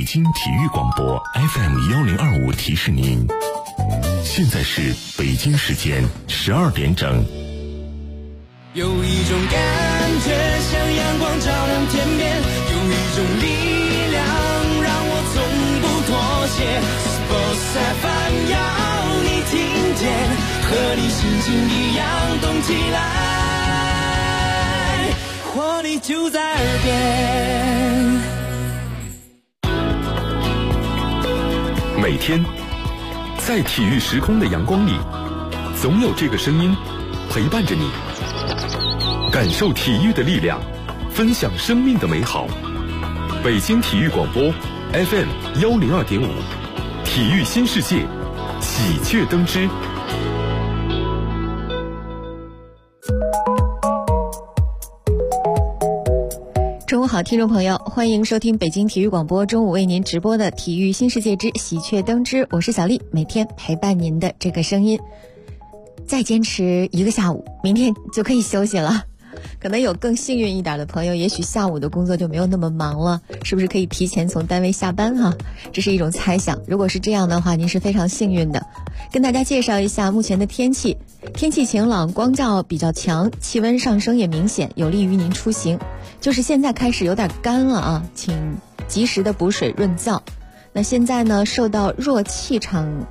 北京体育广播 FM1025提示您，现在是北京时间12点整。 有一种感觉像阳光照亮天边，有一种力量让我从不妥协。Sports FM 要你听见，和你心情一样动起来，活力就在耳边。 每天在体育时空的阳光里，总有这个声音陪伴着你，感受体育的力量，分享生命的美好。北京体育广播 FM102.5，体育新世界，喜鹊登枝。 中午好，听众朋友，欢迎收听北京体育广播中午为您直播的体育新世界之喜鹊登枝，我是小丽，每天陪伴您的这个声音。再坚持一个下午，明天就可以休息了。可能有更幸运一点的朋友，也许下午的工作就没有那么忙了，是不是可以提前从单位下班哈？这是一种猜想，如果是这样的话，您是非常幸运的。跟大家介绍一下目前的天气，天气晴朗，光照比较强，气温上升也明显，有利于您出行。就是现在开始有点干了啊，请及时的补水润燥。那现在呢，受到弱压气场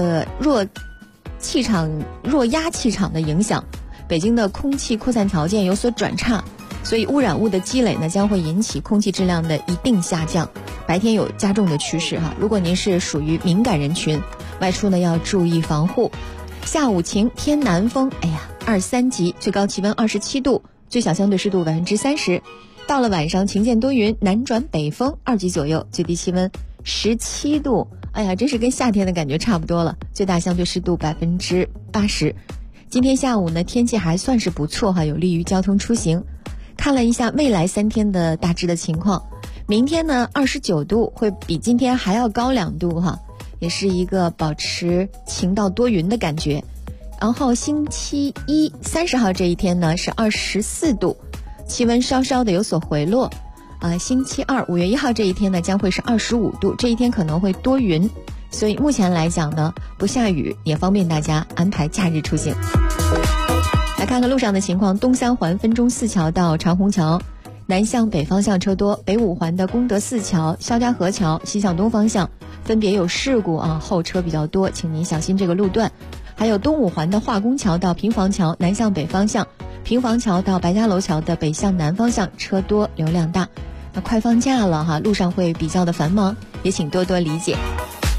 的影响，北京的空气扩散条件有所转差，所以污染物的积累呢，将会引起空气质量的一定下降，白天有加重的趋势哈。如果您是属于敏感人群，外出呢要注意防护。下午晴，偏南风，23级，最高气温27度，最小相对湿度30%。到了晚上晴间多云，南转北风2级左右，最低气温17度，真是跟夏天的感觉差不多了，最大相对湿度80%。今天下午呢，天气还算是不错哈，有利于交通出行。看了一下未来3天的大致的情况，明天呢29度，会比今天还要高2度哈，也是一个保持晴到多云的感觉。然后星期一30号这一天呢是24度，气温稍稍的有所回落。星期二5月1号这一天呢将会是25度，这一天可能会多云，所以目前来讲呢不下雨，也方便大家安排假日出行。来看看路上的情况，东三环分钟寺桥到长虹桥南向北方向车多，北五环的功德寺桥、肖家河桥西向东方向分别有事故后车比较多，请您小心这个路段。还有东五环的化工桥到平房桥南向北方向，平房桥到白家楼桥的北向南方向车多流量大。那快放假了哈，路上会比较的繁忙，也请多多理解。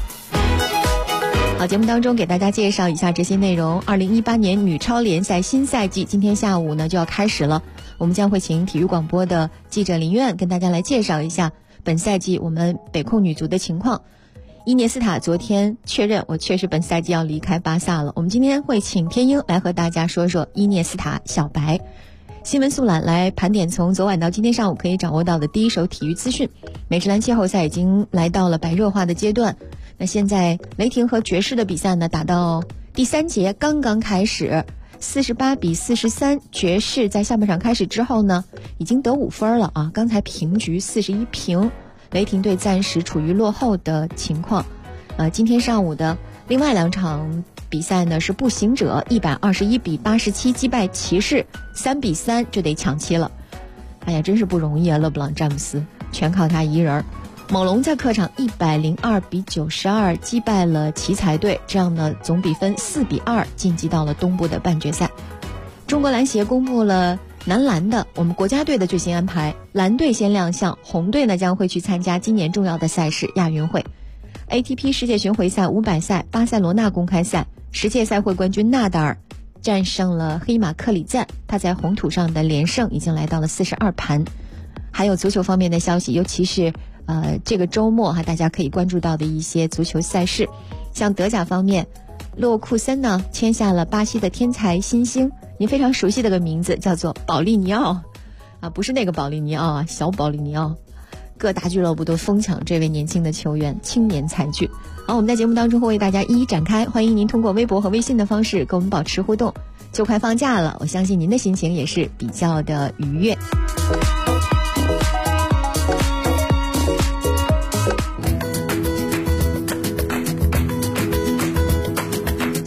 好，节目当中给大家介绍一下这些内容。2018年女超联赛新赛季今天下午呢就要开始了，我们将会请体育广播的记者林苑跟大家来介绍一下本赛季我们北控女足的情况。伊涅斯塔昨天确认，我确实本赛季要离开巴萨了。我们今天会请天鹰来和大家说说伊涅斯塔小白。新闻速览来盘点从昨晚到今天上午可以掌握到的第一手体育资讯。美职篮季后赛已经来到了白热化的阶段，那现在雷霆和爵士的比赛呢打到第3节刚刚开始，48-43，爵士在下半场开始之后呢已经得5分了啊，刚才平局41平，雷霆队暂时处于落后的情况。今天上午的另外2场比赛呢是步行者121-87击败骑士，3-3就得抢七了。真是不容易啊，勒布朗詹姆斯全靠他一人。猛龙在客场102-92击败了奇才队，这样呢总比分4-2晋级到了东部的半决赛。中国篮协公布了男篮的我们国家队的最新安排，蓝队先亮相，红队呢将会去参加今年重要的赛事亚运会。ATP 世界巡回赛500赛巴塞罗那公开赛10届赛会冠军纳达尔战胜了黑马克里赞，他在红土上的连胜已经来到了42盘。还有足球方面的消息，尤其是这个周末大家可以关注到的一些足球赛事，像德甲方面，勒沃库森呢签下了巴西的天才新星，您非常熟悉的个名字叫做保利尼奥不是那个保利尼奥小保利尼奥。各大俱乐部都疯抢这位年轻的球员，青年才俊。好，我们在节目当中会为大家一一展开，欢迎您通过微博和微信的方式跟我们保持互动。就快放假了，我相信您的心情也是比较的愉悦。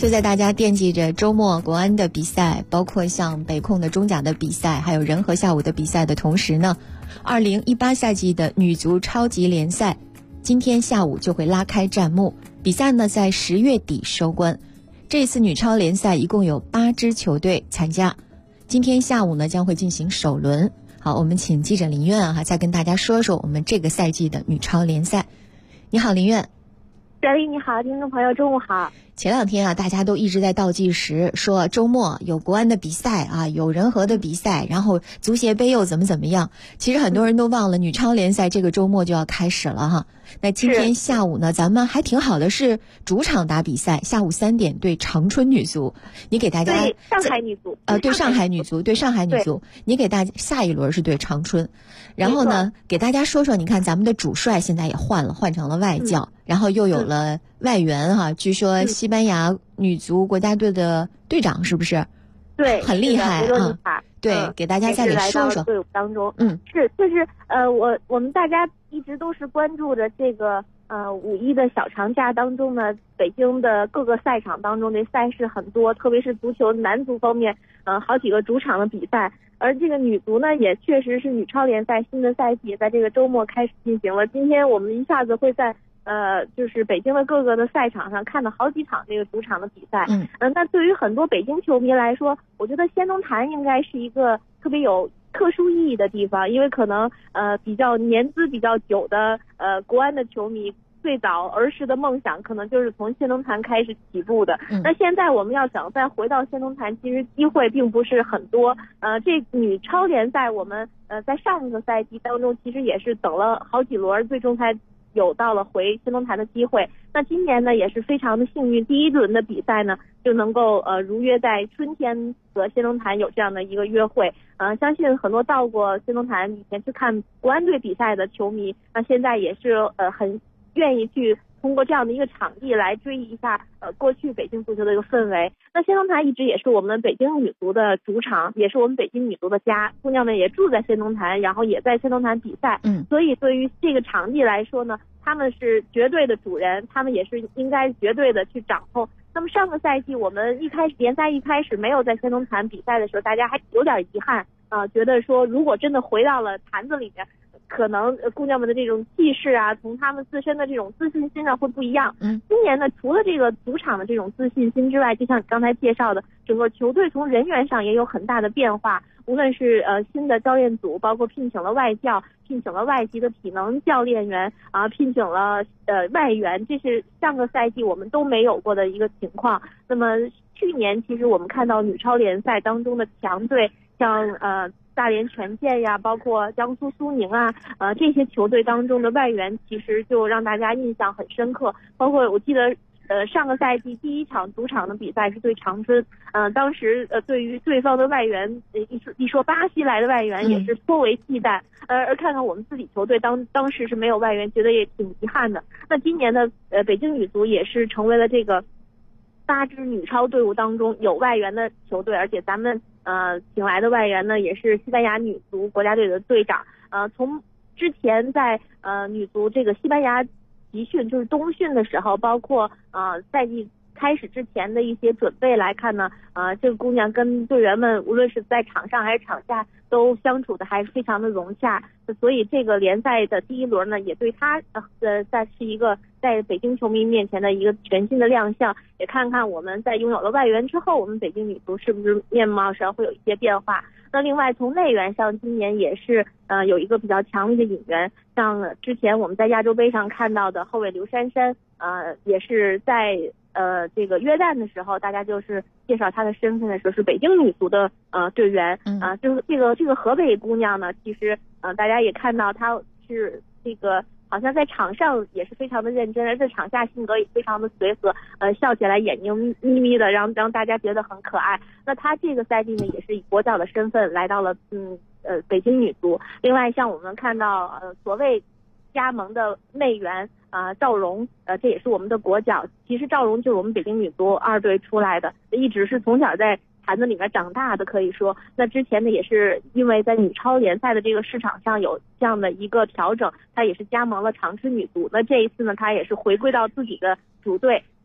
就在大家惦记着周末国安的比赛，包括像北控的中甲的比赛，还有人和下午的比赛的同时呢，2018赛季的女足超级联赛今天下午就会拉开战幕，比赛呢在10月底收官。这次女超联赛一共有8支球队参加，今天下午呢将会进行首轮。好，我们请记者林苑再跟大家说说我们这个赛季的女超联赛。你好，林苑。 小丽你好，听众朋友中午好。 前2天大家都一直在倒计时，说周末有国安的比赛有人和的比赛，然后足协杯又怎么样。其实很多人都忘了，女超联赛这个周末就要开始了那今天下午呢，咱们还挺好的，是主场打比赛，下午3点对长春女足。你给大家对上海女足， 对上海女足，你给大家下一轮是对长春。然后呢，给大家说说，你看咱们的主帅现在也换成了外教，然后又有了外援据说西班牙女足国家队的队长是不是？ 对， 很厉害对，给大家再给说说。 队伍当中，就是我们大家一直都是关注着这个5·1的小长假当中呢，北京的各个赛场当中的赛事很多，特别是足球男足方面，好几个主场的比赛。而这个女足呢，也确实是女超联赛新的赛季在这个周末开始进行了。今天我们一下子会在就是北京的各个的赛场上看到好几场这个主场的比赛。那对于很多北京球迷来说，我觉得先农坛应该是一个特别有特殊意义的地方，因为可能比较年资比较久的国安的球迷，最早儿时的梦想可能就是从先农坛开始起步的。那现在我们要想再回到先农坛，其实机会并不是很多。这女超联赛我们在上个赛季当中其实也是等了好几轮，最终才有到了回先农坛的机会。那今年呢也是非常的幸运，第1轮的比赛呢就能够如约在春天和先农坛有这样的一个约会。相信很多到过先农坛以前去看国安队比赛的球迷，那现在也是很愿意去通过这样的一个场地来追忆一下过去北京足球的一个氛围。那先农坛一直也是我们北京女足的主场，也是我们北京女足的家，姑娘们也住在先农坛，然后也在先农坛比赛。所以对于这个场地来说呢，他们是绝对的主人，他们也是应该绝对的去掌控。那么上个赛季我们联赛一开始没有在先农坛比赛的时候，大家还有点遗憾觉得说如果真的回到了坛子里面，可能姑娘们的这种气势从她们自身的这种自信心会不一样。今年呢，除了这个主场的这种自信心之外，就像你刚才介绍的，整个球队从人员上也有很大的变化。无论是新的教练组，包括聘请了外教，聘请了外籍的体能教练员聘请了外援，这是上个赛季我们都没有过的一个情况。那么去年其实我们看到女超联赛当中的强队，像大连权健呀，包括江苏苏宁这些球队当中的外援，其实就让大家印象很深刻。包括我记得上个赛季第1场主场的比赛是对长春，当时对于对方的外援一说巴西来的外援也是颇为忌惮，而看看我们自己球队当时是没有外援，觉得也挺遗憾的。那今年的北京女足也是成为了这个8支女超队伍当中有外援的球队，而且咱们请来的外援呢也是西班牙女足国家队的队长。从之前在女足这个西班牙集训，就是冬训的时候，包括赛季开始之前的一些准备来看呢，这个姑娘跟队员们无论是在场上还是场下都相处的还是非常的融洽。所以这个联赛的第1轮呢，也对她是一个在北京球迷面前的一个全新的亮相，也看看我们在拥有了外援之后，我们北京女足是不是面貌上会有一些变化。那另外从内援上，今年也是有一个比较强力的引援，像之前我们在亚洲杯上看到的后卫刘珊珊，也是在这个约旦的时候，大家就是介绍她的身份的时候是北京女足的队员。就是这个河北姑娘呢，其实大家也看到她是这个好像在场上也是非常的认真，而在场下性格也非常的随和，笑起来眼睛眯眯的，让大家觉得很可爱。那她这个赛季呢，也是以国脚的身份来到了北京女足。另外像我们看到所谓加盟的内援赵蓉，这也是我们的国脚。其实赵蓉就是我们北京女足2队出来的，一直是从小在坛子里面长大的，可以说。那之前呢，也是因为在女超联赛的这个市场上有这样的一个调整，她也是加盟了长春女足。那这一次呢，她也是回归到自己的主队，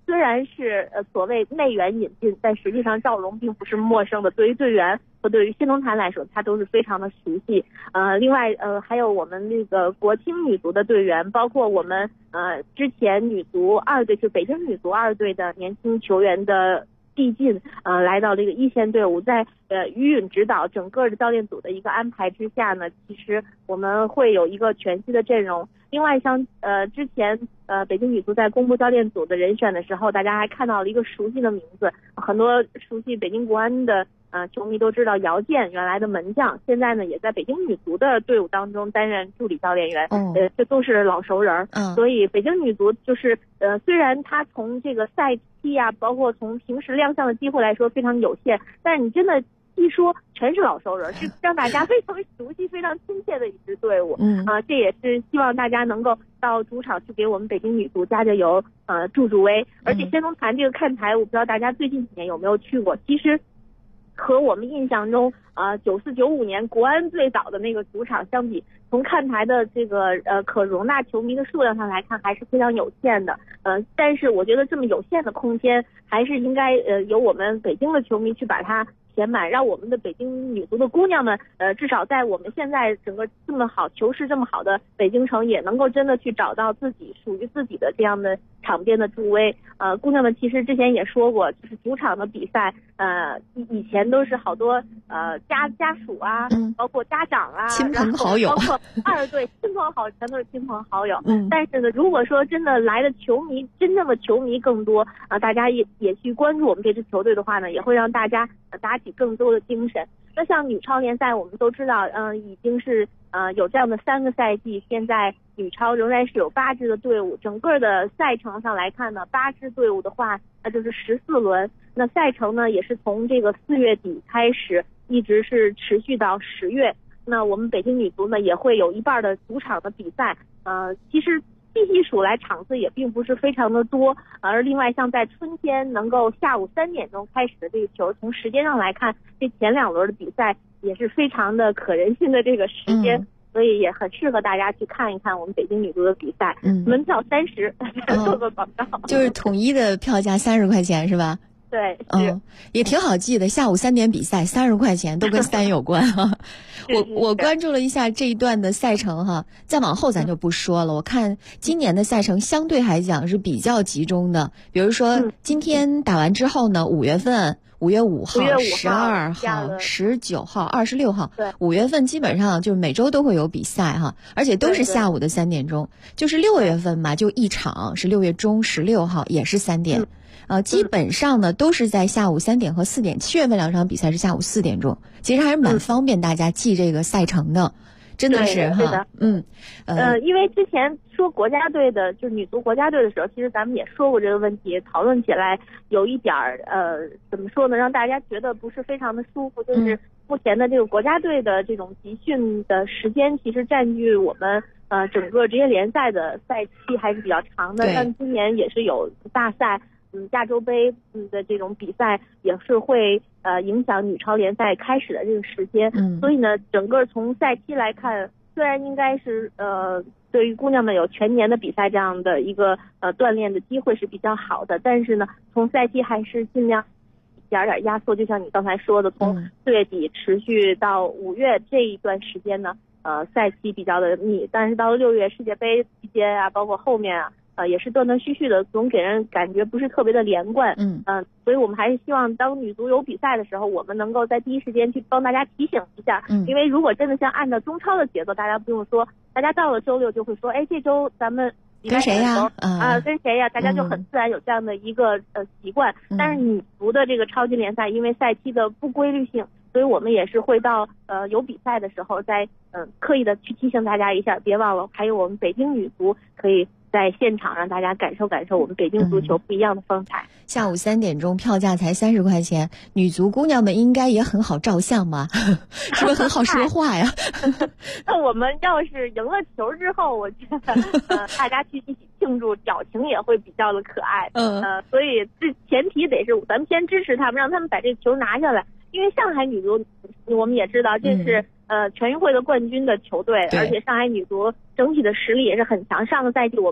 虽然是所谓内援引进，但实际上赵蓉并不是陌生的，对于队员和对于新龙潭来说，他都是非常的熟悉。另外还有我们那个国青女足的队员，包括我们之前女足2队，就北京女足2队的年轻球员的递进，来到这个一线队伍，在于允指导整个的教练组的一个安排之下呢，其实我们会有一个全新的阵容。另外像之前北京女足在公布教练组的人选的时候，大家还看到了一个熟悉的名字，很多熟悉北京国安的球迷都知道姚健，原来的门将，现在呢也在北京女足的队伍当中担任助理教练员，这都是老熟人。所以北京女足就是虽然它从这个赛期啊，包括从平时亮相的机会来说非常有限，但是你真的一说全是老熟人，是让大家非常熟悉、非常亲切的一支队伍。这也是希望大家能够到主场去给我们北京女足加加油，助威。而且先龙潭这个看台，我不知道大家最近几年有没有去过，其实和我们印象中94、95年国安最早的那个主场相比，从看台的这个可容纳球迷的数量上来看，还是非常有限的。但是我觉得这么有限的空间，还是应该由我们北京的球迷去把它填满，让我们的北京女足的姑娘们，至少在我们现在整个这么好球势这么好的北京城，也能够真的去找到自己属于自己的这样的场边的助威。姑娘们其实之前也说过，就是主场的比赛，以前都是好多家属啊，包括家长啊， 亲朋好友， 包括2队亲朋好友，全都是亲朋好友。但是呢，如果说真的来的球迷，真正的球迷更多大家也去关注我们这支球队的话呢，也会让大家打起更多的精神。那像女超联赛，我们都知道，已经是有这样的3个赛季，现在女超仍然是有8支的队伍。整个的赛程上来看呢，8支队伍的话，那就是14轮。那赛程呢，也是从这个4月底开始，一直是持续到10月。那我们北京女足呢，也会有一半的主场的比赛。其实细数来场次也并不是非常的多。而另外像在春天能够下午3点钟开始的这个球，从时间上来看，这前2轮的比赛也是非常的可人心的这个时间。所以也很适合大家去看一看我们北京女足的比赛。门票30，做个广告。 就是统一的票价30块钱是吧？ 对， 也挺好记的。下午3点比赛，30块钱，都跟3有关哈。我关注了一下这一段的赛程哈，再往后咱就不说了。我看今年的赛程相对来讲是比较集中的，比如说今天打完之后呢，5月份。5月5号、12号、19号、26号，5月份基本上就是每周都会有比赛哈，而且都是下午的3点钟。就是6月份嘛，就一场是6月中16号，也是3点。基本上呢都是在下午3点和4点。7月份2场比赛是下午4点钟，其实还是蛮方便大家记这个赛程的。真的是哈， 因为之前说国家队的，就是女足国家队的时候，其实咱们也说过这个问题，讨论起来有一点怎么说呢，让大家觉得不是非常的舒服，就是目前的这个国家队的这种集训的时间，其实占据我们整个职业联赛的赛期还是比较长的，但今年也是有大赛。亚洲杯的这种比赛也是会影响女超联赛开始的这个时间，所以呢，整个从赛期来看，虽然应该是对于姑娘们有全年的比赛这样的一个锻炼的机会是比较好的，但是呢，从赛期还是尽量一点点压缩，就像你刚才说的，从4月底持续到5月这一段时间呢，赛期比较的密，但是到6月世界杯期间啊，包括后面啊。也是断断续续的，总给人感觉不是特别的连贯。所以我们还是希望当女足有比赛的时候，我们能够在第一时间去帮大家提醒一下。因为如果真的像按照中超的节奏，大家不用说，大家到了周6就会说，哎，这周咱们跟谁呀？ 跟谁呀？大家就很自然有这样的一个习惯。但是女足的这个超级联赛，因为赛期的不规律性，所以我们也是会到有比赛的时候，再刻意的去提醒大家一下，别忘了还有我们北京女足可以在现场让大家感受感受我们北京足球不一样的风采。 下午3点钟票价才30块钱，女足姑娘们应该也很好照相吧？是不是很好说话呀？ 那我们要是赢了球之后，我觉得大家去一起庆祝，表情也会比较的可爱。所以这前提得是咱们先支持他们，让他们把这个球拿下来。因为上海女足我们也知道这是全运会的冠军的球队，而且上海女足整体的实力也是很强。上个赛季我们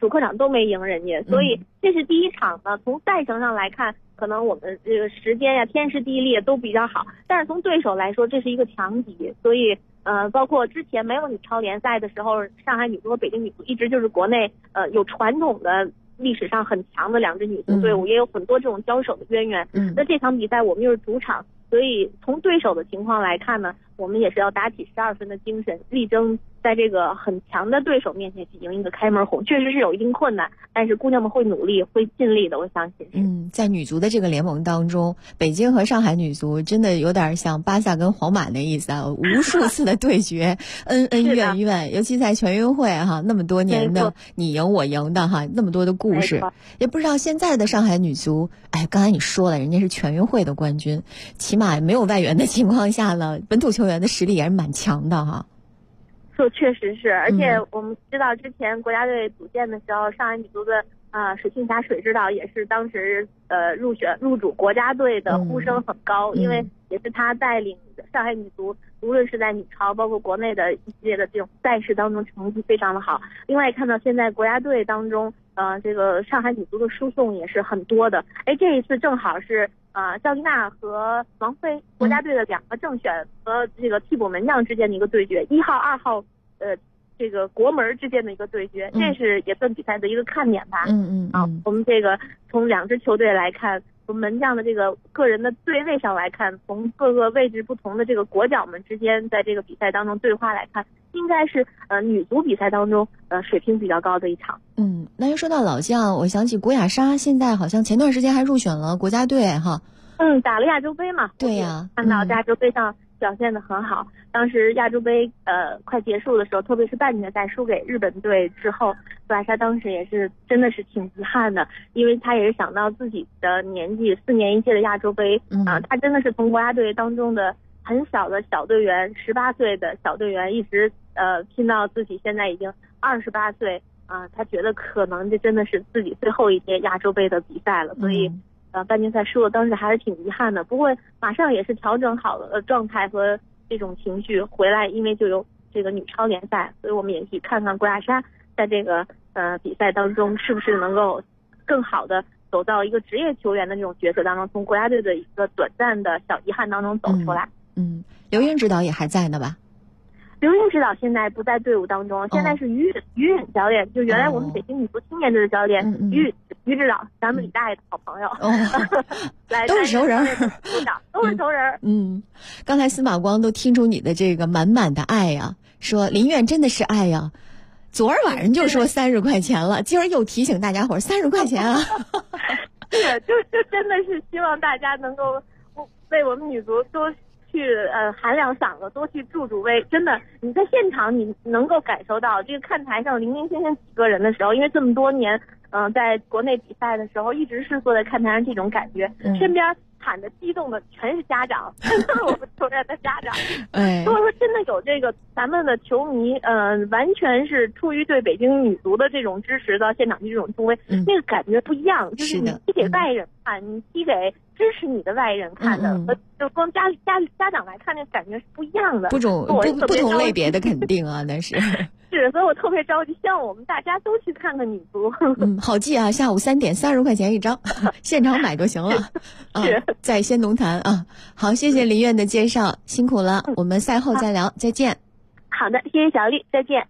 主客场都没赢人家，所以这是第一场呢。从赛程上来看，可能我们这个时间呀、天时地利都比较好，但是从对手来说，这是一个强敌，所以包括之前没有女超联赛的时候，上海女足和北京女足一直就是国内有传统的历史上很强的两支女足队伍，也有很多这种交手的渊源。那这场比赛我们又是主场，所以从对手的情况来看呢，我们也是要打起12分的精神，力争在这个很强的对手面前去赢一个开门红。确实是有一定困难，但是姑娘们会努力，会尽力的，我相信。 在女足的这个联盟当中，北京和上海女足真的有点像巴萨跟皇马的意思啊，无数次的对决，恩恩怨怨，尤其在全运会哈，那么多年的你赢我赢的哈，那么多的故事，也不知道现在的上海女足，刚才你说了，人家是全运会的冠军，起码没有外援的情况下了，本土球员的实力也是蛮强的哈。 确实是，而且我们知道之前国家队组建的时候，上海女足的水庆霞水指导也是当时入主国家队的呼声很高，因为也是她带领上海女足，无论是在女超包括国内的一系列的这种赛事当中成绩非常的好。另外看到现在国家队当中这个上海女足的输送也是很多的。这一次正好是赵丽娜和王菲国家队的2个正选和这个替补门将之间的一个对决，1号2号这个国门之间的一个对决，这是也算比赛的一个看点吧。我们这个从2支球队来看，从门将的这个个人的对位上来看，从各个位置不同的这个国脚们之间在这个比赛当中对话来看，应该是女足比赛当中水平比较高的一场。 那又说到老将，我想起古雅莎，现在好像前段时间还入选了国家队哈。 打了亚洲杯嘛。对呀，看到亚洲杯上表现得很好。当时亚洲杯快结束的时候，特别是半决赛输给日本队之后，古雅莎当时也是真的是挺遗憾的，因为她也是想到自己的年纪，4年一届的亚洲杯她真的是从国家队当中的很小的小队员，18岁的小队员，一直拼到自己现在已经28岁她觉得可能这真的是自己最后一届亚洲杯的比赛了，所以半决赛输了，当时还是挺遗憾的。不过马上也是调整好了状态和这种情绪回来，因为就有这个女超联赛，所以我们也去看看古雅莎在这个比赛当中是不是能够更好的走到一个职业球员的这种角色当中，从国家队的一个短暂的小遗憾当中走出来。 刘英指导也还在呢吧？ 刘英指导现在不在队伍当中，现在是于允教练，就原来我们北京女足青年队的教练于指导，咱们李大爷的好朋友， 都是熟人， 都是熟人。 刚才司马光都听出你的这个满满的爱呀，说林苑真的是爱呀。昨儿晚上就说30块钱了，今儿又提醒大家伙30块钱啊。 是，就真的是希望大家能够为我们女足多去喊两嗓子，多去助威。真的，你在现场你能够感受到这个看台上零零星星几个人的时候，因为这么多年在国内比赛的时候，一直是坐在看台上这种感觉，身边喊的激动的全是家长，都是我们球员的家长。所以说真的有这个咱们的球迷完全是出于对北京女足的这种支持到现场这种助威，那个感觉不一样，就是你踢给外人看，你踢给支持你的外人看的，和就光家长来看，那感觉是不一样的， 不同类别的肯定啊，那是。 是，所以我特别着急，希望我们大家都去看看女足。 好记啊，下午3点30块钱一张，现场买就行了。 是， 在先农坛啊。好，谢谢林苑的介绍，辛苦了，我们赛后再聊，再见。 好的，谢谢小丽，再见。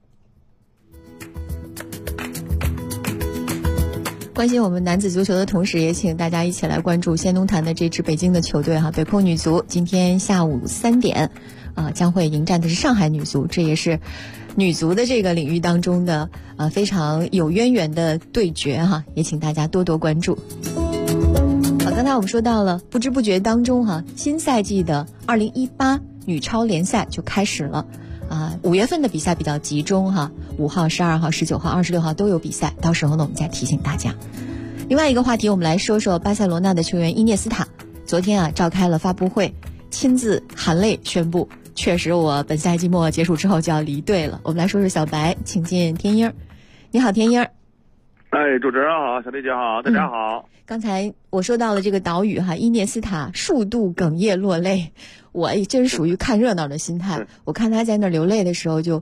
关心我们男子足球的同时，也请大家一起来关注先农坛的这支北京的球队哈，北控女足今天下午3点将会迎战的是上海女足，这也是女足的这个领域当中的非常有渊源的对决哈，也请大家多多关注。好，刚才我们说到了，不知不觉当中哈，新赛季的2018女超联赛就开始了。5月份的比赛比较集中哈，5号、12号、19号、26号都有比赛，到时候呢我们再提醒大家。另外一个话题，我们来说说巴塞罗那的球员伊涅斯塔，昨天召开了发布会，亲自含泪宣布，确实我本赛季末结束之后就要离队了。我们来说说小白，请进天鹰。你好，天鹰。 主持人好，小丽姐好，大家好。 刚才我说到了这个岛屿哈，伊涅斯塔数度哽咽落泪，我真是属于看热闹的心态。我看他在那儿流泪的时候，就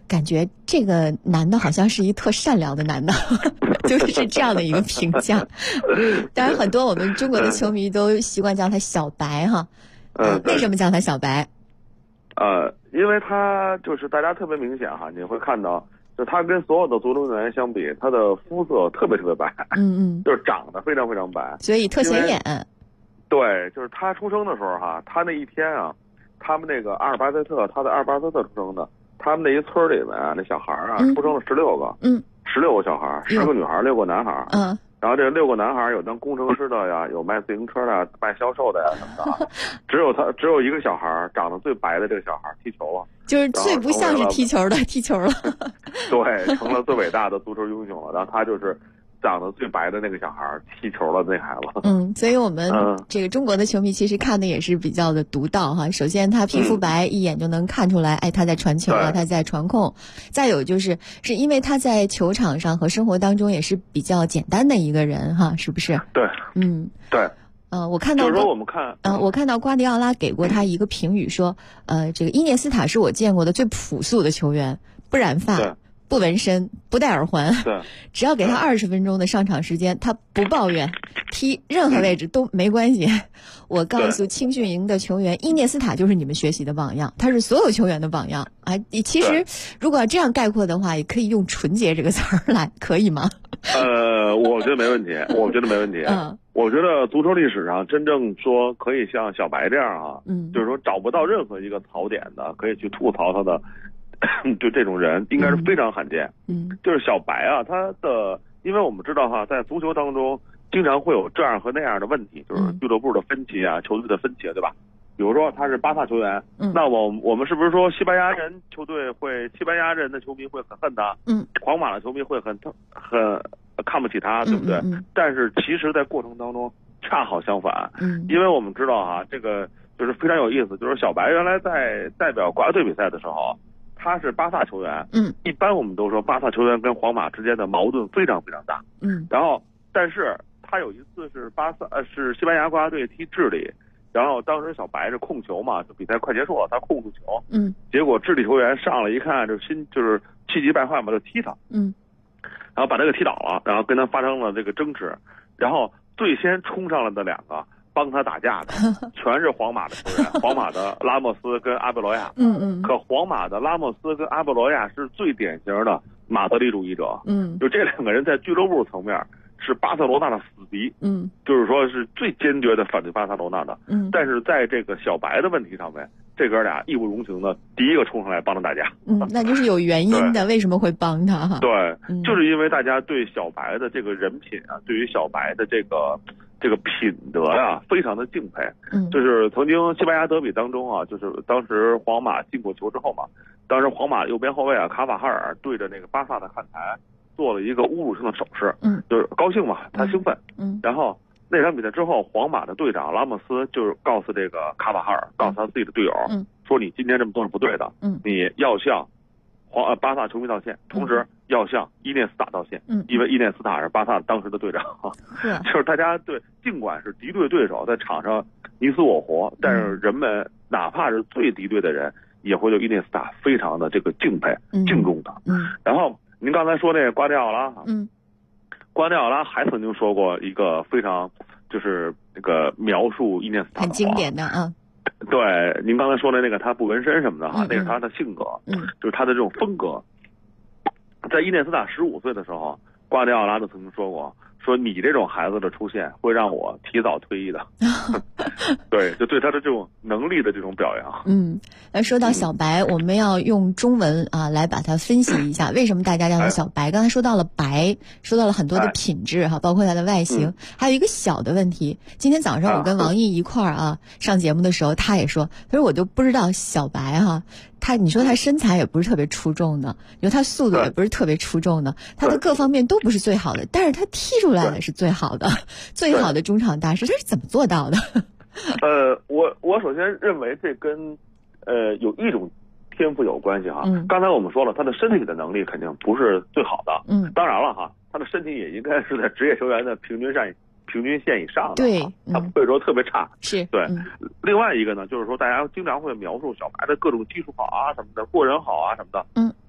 感觉这个男的好像是一特善良的男的，就是这样的一个评价。当然，很多我们中国的球迷都习惯叫他小白哈。为什么叫他小白？ 因为他就是大家特别明显哈，你会看到，就他跟所有的足球运动员相比，他的肤色特别白，就是长得非常非常白， 所以特显眼。 对，就是他出生的时候哈，他那一天啊，他们那个阿尔巴塞特，他在阿尔巴塞特出生的，他们那一村里面啊，那小孩啊，出生了16个，16个小孩，10个女孩，6个男孩，然后这6个男孩有当工程师的呀，有卖自行车的呀，卖销售的呀什么的，只有一个小孩长得最白的这个小孩踢球了， 就是最不像是踢球的踢球了， 对，成了最伟大的足球英雄了。然后他就是长得最白的那个小孩踢球了那孩子。 所以我们这个中国的球迷其实看的也是比较的独到哈。首先他皮肤白，一眼就能看出来，他在传球啊，他在传控。再有就是因为他在球场上和生活当中也是比较简单的一个人哈，是不是？ 对，对。 我看到就是说我看到瓜迪奥拉给过他一个评语说，这个伊涅斯塔是我见过的最朴素的球员，不染发，不纹身，不戴耳环，只要给他20分钟的上场时间，他不抱怨，踢任何位置都没关系。我告诉青训营的球员，伊涅斯塔就是你们学习的榜样，他是所有球员的榜样啊！其实如果要这样概括的话，也可以用纯洁这个词儿来，可以吗？ 我觉得没问题，我觉得足球历史上真正说可以像小白这样啊，就是说找不到任何一个槽点的，可以去吐槽他的。就这种人应该是非常罕见。就是小白啊，因为我们知道哈，在足球当中经常会有这样和那样的问题，就是俱乐部的分歧啊，球队的分歧，对吧？比如说他是巴萨球员，那我们是不是说西班牙人的球迷会很恨他？皇马的球迷会很看不起他，对不对？但是其实在过程当中恰好相反。因为我们知道哈，这个就是非常有意思，就是小白原来在代表国家队比赛的时候，他是巴萨球员，一般我们都说巴萨球员跟皇马之间的矛盾非常非常大，然后但是他有一次是西班牙国家队踢智利，然后当时小白是控球嘛，就比赛快结束了，他控住球，结果智利球员上来一看就是气急败坏嘛，就踢他，然后把这个踢倒了，然后跟他发生了这个争执，然后最先冲上来的2个帮他打架的全是皇马的球员，皇马的拉莫斯跟阿贝罗亚。可皇马的拉莫斯跟阿贝罗亚是最典型的马德里主义者。就这2个人在俱乐部层面是巴塞罗那的死敌。就是说是最坚决的反对巴塞罗那的。但是在这个小白的问题上面，这哥俩义不容情的第一个冲上来帮他打架。 那就是有原因的，为什么会帮他哈？ 对，就是因为大家对小白的这个人品啊，对于小白的这个品德呀，非常的敬佩。就是曾经西班牙德比当中啊，就是当时皇马进过球之后嘛，当时皇马右边后卫啊卡瓦哈尔对着那个巴萨的看台做了一个侮辱性的手势，就是高兴嘛，他兴奋。然后那场比赛之后，皇马的队长拉莫斯就是告诉这个卡瓦哈尔，告诉他自己的队友，说你今天这么做是不对的，你要向巴萨球迷道歉，同时要向伊涅斯塔道歉，因为伊涅斯塔是巴萨当时的队长。就是大家尽管是敌对对手，在场上你死我活，但是人们哪怕是最敌对的人，也会对伊涅斯塔非常的这个敬佩、敬重的。然后您刚才说那个瓜迪奥拉，瓜迪奥拉还曾经说过一个非常就是这个描述伊涅斯塔的话， 很经典的啊。 对，您刚才说的那个他不纹身什么的哈，那是他的性格，就是他的这种风格。在伊涅斯塔15岁的时候，瓜迪奥拉就曾经说过，说你这种孩子的出现会让我提早退役的。对，就对他的这种能力的这种表扬。 那说到小白，我们要用中文啊来把它分析一下，为什么大家叫他小白？刚才说到了白，说到了很多的品质哈，包括他的外形，还有一个小的问题。今天早上我跟王毅一块儿上节目的时候，他也说，他说我都不知道小白哈。你说他身材也不是特别出众的，你说他速度也不是特别出众的，他的各方面都不是最好的，但是他踢出来的是最好的，最好的中场大师，他是怎么做到的？ 我首先认为这跟有一种天赋有关系哈。刚才我们说了，他的身体的能力肯定不是最好的。当然了哈，他的身体也应该是在职业球员的平均线以上的， 对， 他不会说特别差， 是对。另外一个呢，就是说大家经常会描述小白的各种技术好啊什么的，过人好啊什么的，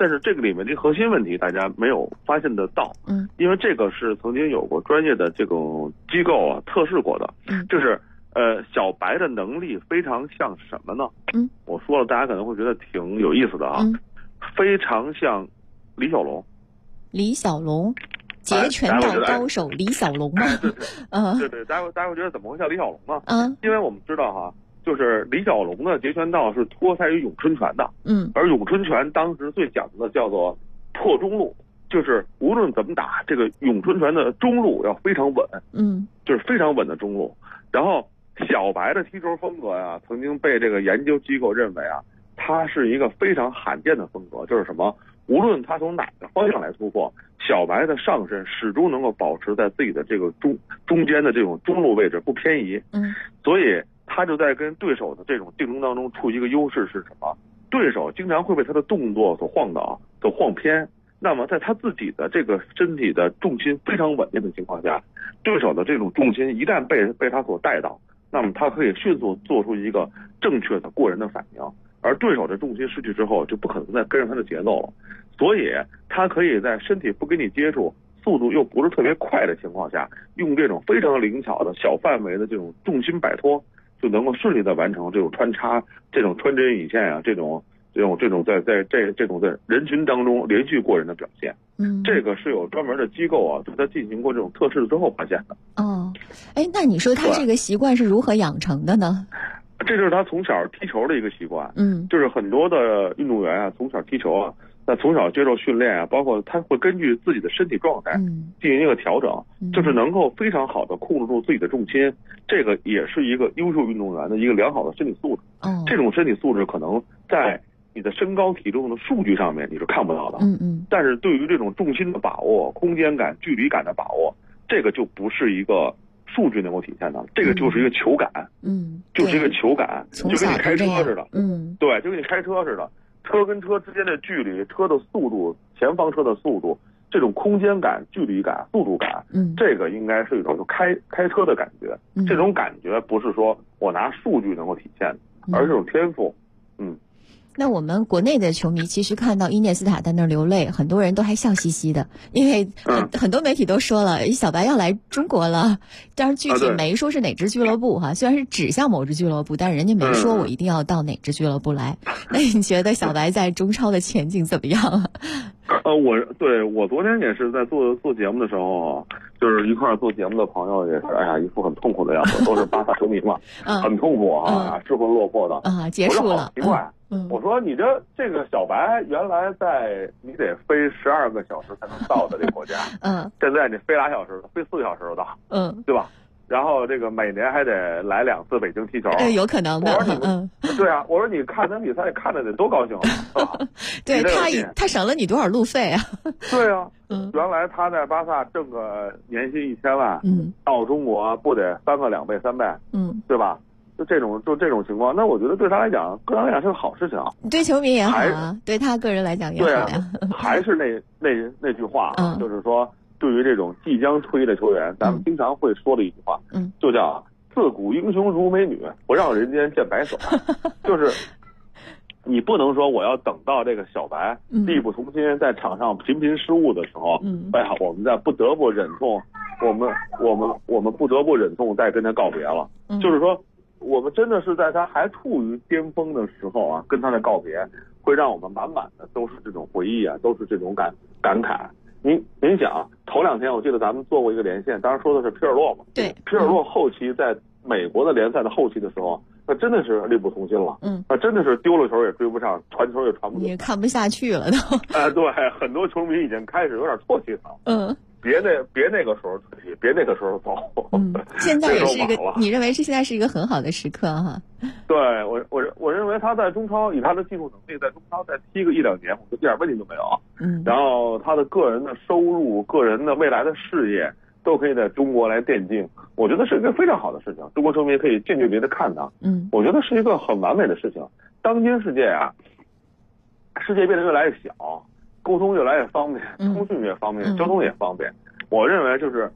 但是这个里面的核心问题大家没有发现得到，因为这个是曾经有过专业的这种机构啊测试过的，就是小白的能力非常像什么呢？我说了，大家可能会觉得挺有意思的啊，非常像李小龙。 李小龙，截拳道高手李小龙吗？ 对，大家会觉得怎么会像李小龙呢？因为我们知道哈，就是李小龙的截拳道是脱胎于咏春拳的，而咏春拳当时最讲的叫做破中路，就是无论怎么打，这个咏春拳的中路要非常稳，就是非常稳的中路。然后小白的踢球风格呀，曾经被这个研究机构认为啊，它是一个非常罕见的风格，就是什么？无论他从哪个方向来突破，小白的上身始终能够保持在自己的这个中间的这种中路位置不偏移。所以他就在跟对手的这种竞争当中处于一个优势是什么？对手经常会被他的动作所晃倒、所晃偏。那么在他自己的这个身体的重心非常稳定的情况下，对手的这种重心一旦被他所带到，那么他可以迅速做出一个正确的过人的反应。而对手的重心失去之后，就不可能再跟上他的节奏了，所以他可以在身体不跟你接触、速度又不是特别快的情况下，用这种非常灵巧的小范围的这种重心摆脱，就能够顺利的完成这种穿插、这种穿针引线啊，这种在人群当中连续过人的表现。这个是有专门的机构啊，对他进行过这种测试之后发现的。 那你说他这个习惯是如何养成的呢？ 这就是他从小踢球的一个习惯，就是很多的运动员啊，从小踢球啊，那从小接受训练啊，包括他会根据自己的身体状态进行一个调整，就是能够非常好的控制住自己的重心，这个也是一个优秀运动员的一个良好的身体素质。这种身体素质可能在你的身高体重的数据上面你是看不到的，但是对于这种重心的把握、空间感、距离感的把握，这个就不是一个数据能够体现的，这个就是一个球感，就是一个球感，就跟你开车似的，对，就跟你开车似的，车跟车之间的距离、车的速度、前方车的速度，这种空间感、距离感、速度感，这个应该是一种就开车的感觉，这种感觉不是说我拿数据能够体现的，而是这种天赋， 那我们国内的球迷其实看到伊涅斯塔在那儿流泪，很多人都还笑嘻嘻的，因为很多媒体都说了，小白要来中国了，但是具体没说是哪支俱乐部哈，虽然是指向某支俱乐部，但是人家没说我一定要到哪支俱乐部来。那你觉得小白在中超的前景怎么样啊？ 我昨天也是在做节目的时候，就是一块做节目的朋友也是，一副很痛苦的样子，都是巴萨球迷嘛，很痛苦失魂落魄的结束了， 奇怪。我说你这个小白原来在你得飞12个小时才能到的这个国家，现在你飞2小时，飞4个小时就到，对吧？然后这个每年还得来2次北京踢球， 有可能的。 对啊，我说你看咱比赛看着得多高兴啊，是吧？ 对他省了你多少路费啊？ 对啊，原来他在巴萨挣个年薪1000万，到中国不得翻个2倍3倍，对吧？就这种情况，那我觉得对他来讲，个人来讲是个好事情啊。 对球迷也好啊，对他个人来讲也好呀。 还是那句话啊，就是说，对于这种即将退役的球员，咱们经常会说的一句话，就叫自古英雄如美女，不让人间见白发。就是你不能说我要等到这个小白力不从心，在场上频频失误的时候，我们再不得不忍痛，我们不得不忍痛再跟他告别了。就是说。我们真的是在他还处于巅峰的时候啊，跟他的告别，会让我们满满的都是这种回忆啊，都是这种感慨。您想，头2天我记得咱们做过一个连线，当时说的是皮尔洛嘛， 对， 皮尔洛后期在美国的联赛的后期的时候，那真的是力不从心了，那真的是丢了球也追不上，传球也传不动， 也看不下去了都。 对，很多球迷已经开始有点唾弃他了。别那个时候退役，别那个时候走。 现在也是一个，你认为现在是一个很好的时刻哈？ 对，我认为他在中超以他的技术能力，在中超再踢个1-2年，我觉得一点问题都没有。然后他的个人的收入、个人的未来的事业，都可以在中国来奠定，我觉得是一个非常好的事情。中国球迷可以近距离的看他，我觉得是一个很完美的事情。当今世界啊，世界变得越来越小。沟通越来越方便，通讯越方便，交通也方便。我认为就是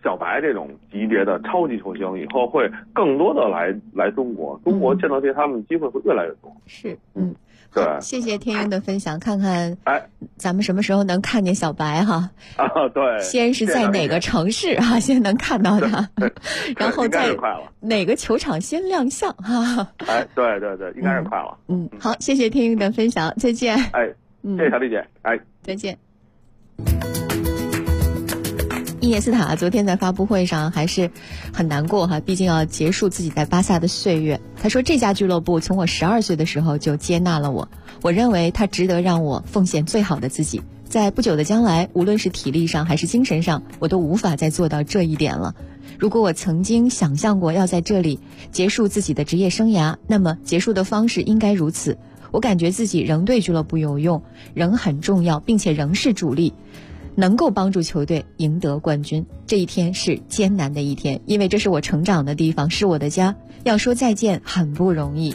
小白这种级别的超级球星以后会更多的来中国见到他们的机会会越来越多。 是， 对， 谢谢天鹰的分享，看看咱们什么时候能看见小白哈？ 对， 先是在哪个城市啊？先能看到他，然后在哪个球场先亮相哈？ 对，应该是快了。 好，谢谢天鹰的分享，再见。 谢谢小丽姐， 再见。伊涅斯塔昨天在发布会上还是很难过哈，毕竟要结束自己在巴萨的岁月。他说这家俱乐部从我12岁的时候就接纳了我，我认为他值得让我奉献最好的自己。在不久的将来，无论是体力上还是精神上，我都无法再做到这一点了。如果我曾经想象过要在这里结束自己的职业生涯，那么结束的方式应该如此。我感觉自己仍对俱乐部有用，仍很重要，并且仍是主力，能够帮助球队赢得冠军。这一天是艰难的一天，因为这是我成长的地方，是我的家，要说再见很不容易。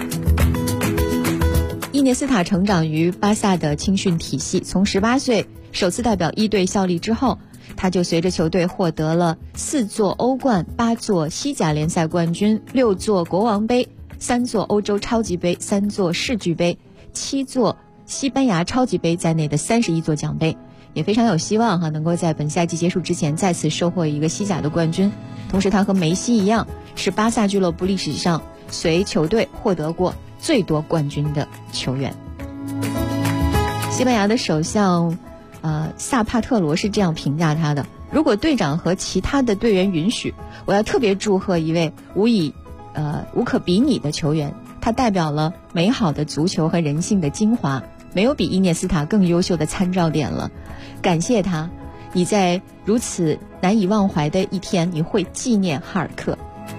伊涅斯塔成长于巴萨的青训体系，从18岁首次代表一队效力之后，他就随着球队获得了4座欧冠、8座西甲联赛冠军、6座国王杯、3座欧洲超级杯、3座世俱杯、7座西班牙超级杯在内的31座奖杯，也非常有希望能够在本赛季结束之前再次收获一个西甲的冠军。同时他和梅西一样，是巴萨俱乐部历史上随球队获得过最多冠军的球员。西班牙的首相萨帕特罗是这样评价他的：如果队长和其他的队员允许，我要特别祝贺一位无可比拟的球员，他代表了美好的足球和人性的精华，没有比伊涅斯塔更优秀的参照点了。感谢他，你在如此难以忘怀的一天，你会纪念哈尔克。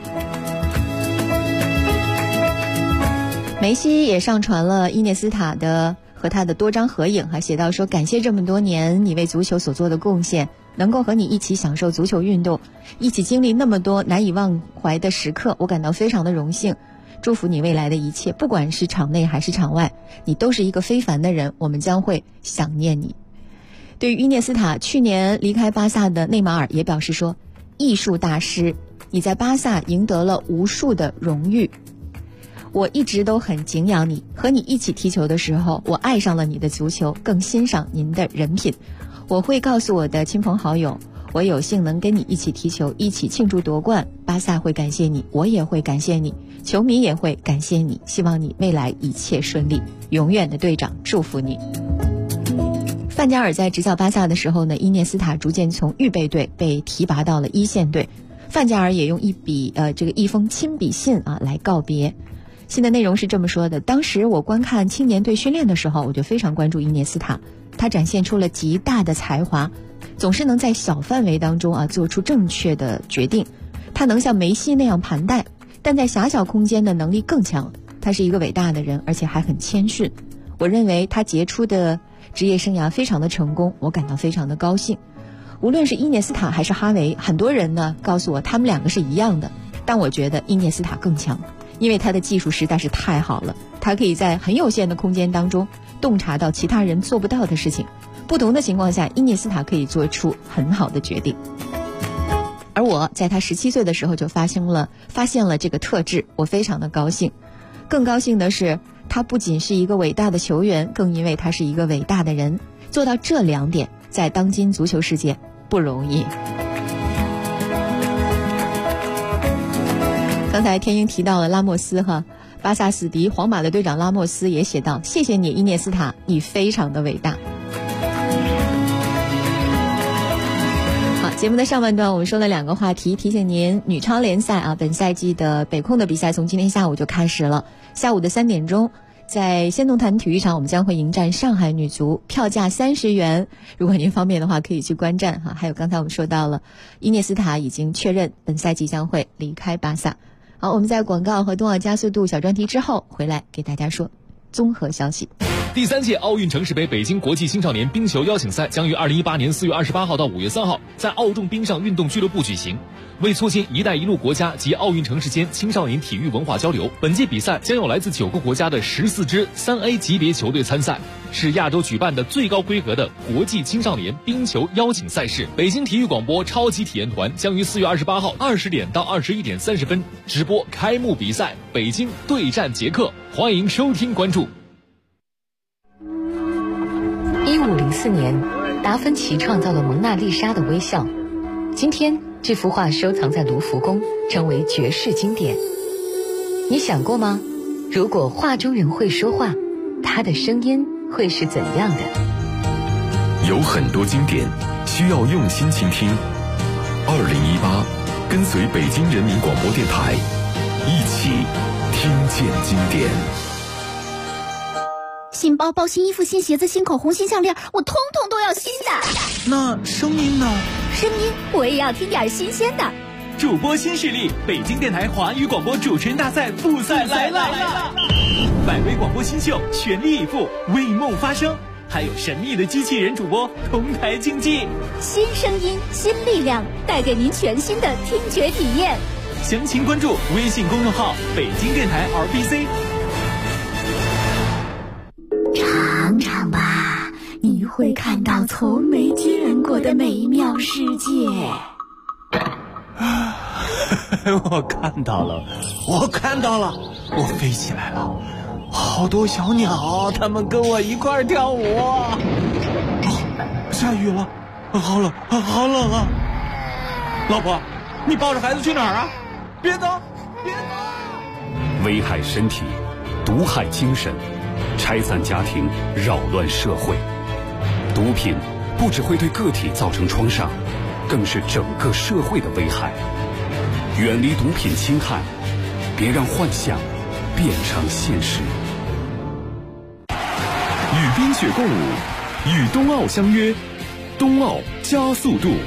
梅西也上传了伊涅斯塔和他的多张合影，还写到说：感谢这么多年你为足球所做的贡献，能够和你一起享受足球运动，一起经历那么多难以忘怀的时刻，我感到非常的荣幸。祝福你未来的一切，不管是场内还是场外，你都是一个非凡的人，我们将会想念你。对于伊涅斯塔，去年离开巴萨的内马尔也表示说：艺术大师，你在巴萨赢得了无数的荣誉，我一直都很敬仰你，和你一起踢球的时候，我爱上了你的足球，更欣赏您的人品。我会告诉我的亲朋好友，我有幸能跟你一起踢球，一起庆祝夺冠。巴萨会感谢你，我也会感谢你，球迷也会感谢你，希望你未来一切顺利。永远的队长，祝福你。范加尔在执教巴萨的时候呢，伊涅斯塔逐渐从预备队被提拔到了一线队，范加尔也用一封亲笔信来告别。信的内容是这么说的：当时我观看青年队训练的时候，我就非常关注伊涅斯塔，他展现出了极大的才华，总是能在小范围当中做出正确的决定。他能像梅西那样盘带，但在狭小空间的能力更强。他是一个伟大的人，而且还很谦逊。我认为他杰出的职业生涯非常的成功，我感到非常的高兴。无论是伊涅斯塔还是哈维，很多人呢告诉我他们两个是一样的，但我觉得伊涅斯塔更强，因为他的技术实在是太好了，他可以在很有限的空间当中洞察到其他人做不到的事情。不同的情况下，伊涅斯塔可以做出很好的决定。而我在他17岁的时候就发现了这个特质，我非常的高兴。更高兴的是，他不仅是一个伟大的球员，更因为他是一个伟大的人。做到这2点，在当今足球世界不容易。刚才天鹰提到了拉莫斯巴萨死敌皇马的队长拉莫斯也写道：谢谢你伊涅斯塔，你非常的伟大。好，节目的上半段我们说了2个话题，提醒您女超联赛本赛季的北控的比赛从今天下午就开始了。下午的3点钟，在仙动坛体育场我们将会迎战上海女足，票价30元，如果您方便的话可以去观战还有刚才我们说到了伊涅斯塔已经确认本赛季将会离开巴萨。好，我们在广告和冬奥加速度小专题之后回来给大家说综合消息。 第3届奥运城市杯北京国际青少年冰球邀请赛将于2018年4月28号到5月3号在奥众冰上运动俱乐部举行。为促进“一带一路”国家及奥运城市间青少年体育文化交流，本届比赛将有来自9个国家的14支3A 级别球队参赛，是亚洲举办的最高规格的国际青少年冰球邀请赛事。北京体育广播超级体验团将于4月28号20点到21点30分直播开幕比赛，北京对战捷克，欢迎收听关注。 1504年，达芬奇创造了蒙娜丽莎的微笑。今天，这幅画收藏在卢浮宫，成为绝世经典。你想过吗？如果画中人会说话，他的声音会是怎样的？ 有很多经典需要用心倾听。2018，跟随北京人民广播电台，一起听见经典。 新包包、新衣服、新鞋子、新口红、新项链，我通通都要新的。 那声音呢？ 声音我也要听点新鲜的。 主播新势力，北京电台华语广播主持人大赛复赛来了！100位广播新秀全力以赴，为梦发声，还有神秘的机器人主播同台竞技。 新声音，新力量，带给您全新的听觉体验。 详情关注微信公众号北京电台 RBC。 尝尝吧，你会看到从没见过的美妙世界。 我看到了，我飞起来了，好多小鸟，它们跟我一块跳舞。下雨了，好冷啊！老婆，你抱着孩子去哪儿啊？别走！ 危害身体，毒害精神，拆散家庭，扰乱社会。毒品不只会对个体造成创伤，更是整个社会的危害。远离毒品侵害，别让幻想变成现实。与冰雪共舞，与冬奥相约，冬奥加速度。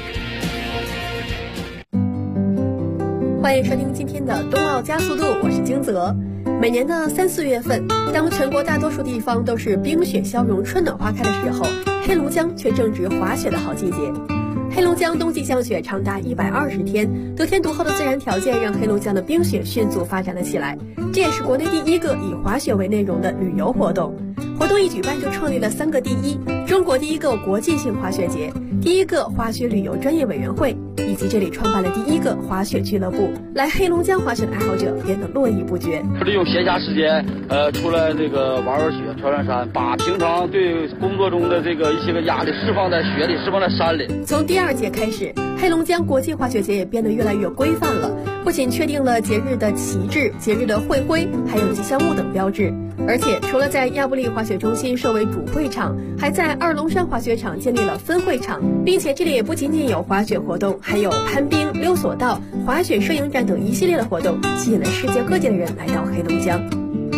欢迎收听今天的冬奥加速度，我是金泽。每年的3、4月份，当全国大多数地方都是冰雪消融、春暖花开的时候，黑龙江却正值滑雪的好季节。黑龙江冬季降雪长达120天，得天独厚的自然条件让黑龙江的冰雪迅速发展了起来，这也是国内第一个以滑雪为内容的旅游活动。活动一举办就创立了3个第一：中国第一个国际性滑雪节，第一个滑雪旅游专业委员会，以及这里创办了第一个滑雪俱乐部。来黑龙江滑雪的爱好者变得络绎不绝。 利用闲暇时间，出来这个玩雪、挑战山，把平常对工作中的这个一些个压力释放在雪里，释放在山里。 从第2届开始，黑龙江国际滑雪节也变得越来越规范了，不仅确定了节日的旗帜、节日的会徽，还有吉祥物等标志。而且除了在亚布力滑雪中心设为主会场，还在二龙山滑雪场建立了分会场，并且这里也不仅仅有滑雪活动，还有攀冰、溜索道、滑雪摄影展等一系列的活动，吸引了世界各地的人来到黑龙江。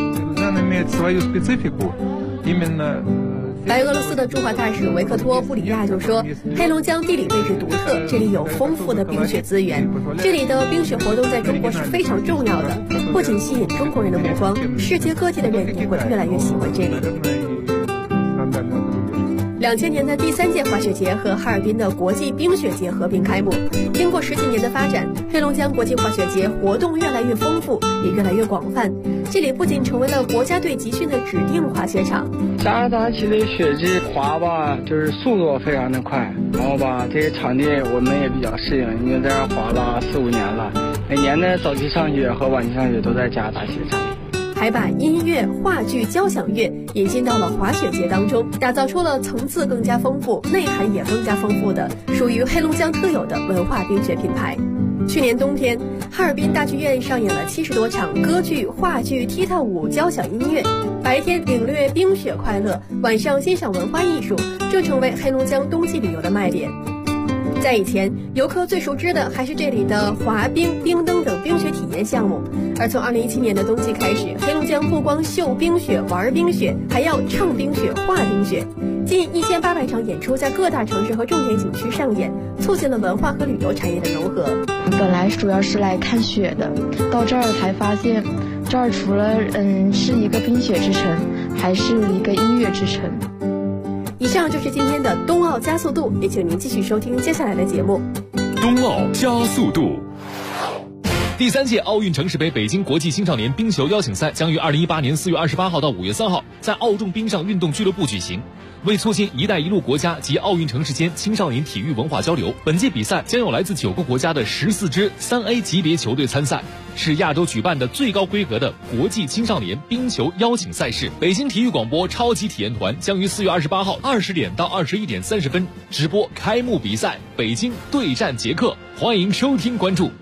白俄罗斯的驻华大使维克托·布里亚就说，黑龙江地理位置独特，这里有丰富的冰雪资源，这里的冰雪活动在中国是非常重要的，不仅吸引中国人的目光，世界各地的人也会越来越喜欢这里。2000年的第3届滑雪节和哈尔滨的国际冰雪节合并开幕。经过10几年的发展，黑龙江国际滑雪节活动越来越丰富，也越来越广泛。这里不仅成为了国家队集训的指定滑雪场。 加达奇的雪季滑吧，就是速度非常的快，然后吧，这些场地我们也比较适应，因为在这儿滑了4、5年了，每年的早期上雪和晚期上雪都在加达奇的场地。 还把音乐、话剧、交响乐引进到了滑雪节当中，打造出了层次更加丰富、内涵也更加丰富的属于黑龙江特有的文化冰雪品牌。去年冬天，哈尔滨大剧院上演了70多场歌剧、话剧、踢踏舞、交响音乐，白天领略冰雪快乐，晚上欣赏文化艺术，这成为黑龙江冬季旅游的卖点。在以前，游客最熟知的还是这里的滑冰、冰灯等冰雪体验项目。而从2017年的冬季开始，黑龙江不光秀冰雪、玩冰雪，还要唱冰雪、画冰雪。 近1800场演出在各大城市和重点景区上演，促进了文化和旅游产业的融合。 本来主要是来看雪的，到这儿才发现，这儿除了是一个冰雪之城，还是一个音乐之城。 以上就是今天的冬奥加速度，也请您继续收听接下来的节目。 冬奥加速度。 第3届奥运城市杯北京国际青少年冰球邀请赛将于2018年4月28号到5月3号在奥众冰上运动俱乐部举行。为促进“一带一路”国家及奥运城市间青少年体育文化交流，本届比赛将有来自9个国家的14支3A 级别球队参赛，是亚洲举办的最高规格的国际青少年冰球邀请赛事。北京体育广播超级体验团将于4月28号20点到21点30分直播开幕比赛，北京对战捷克，欢迎收听关注。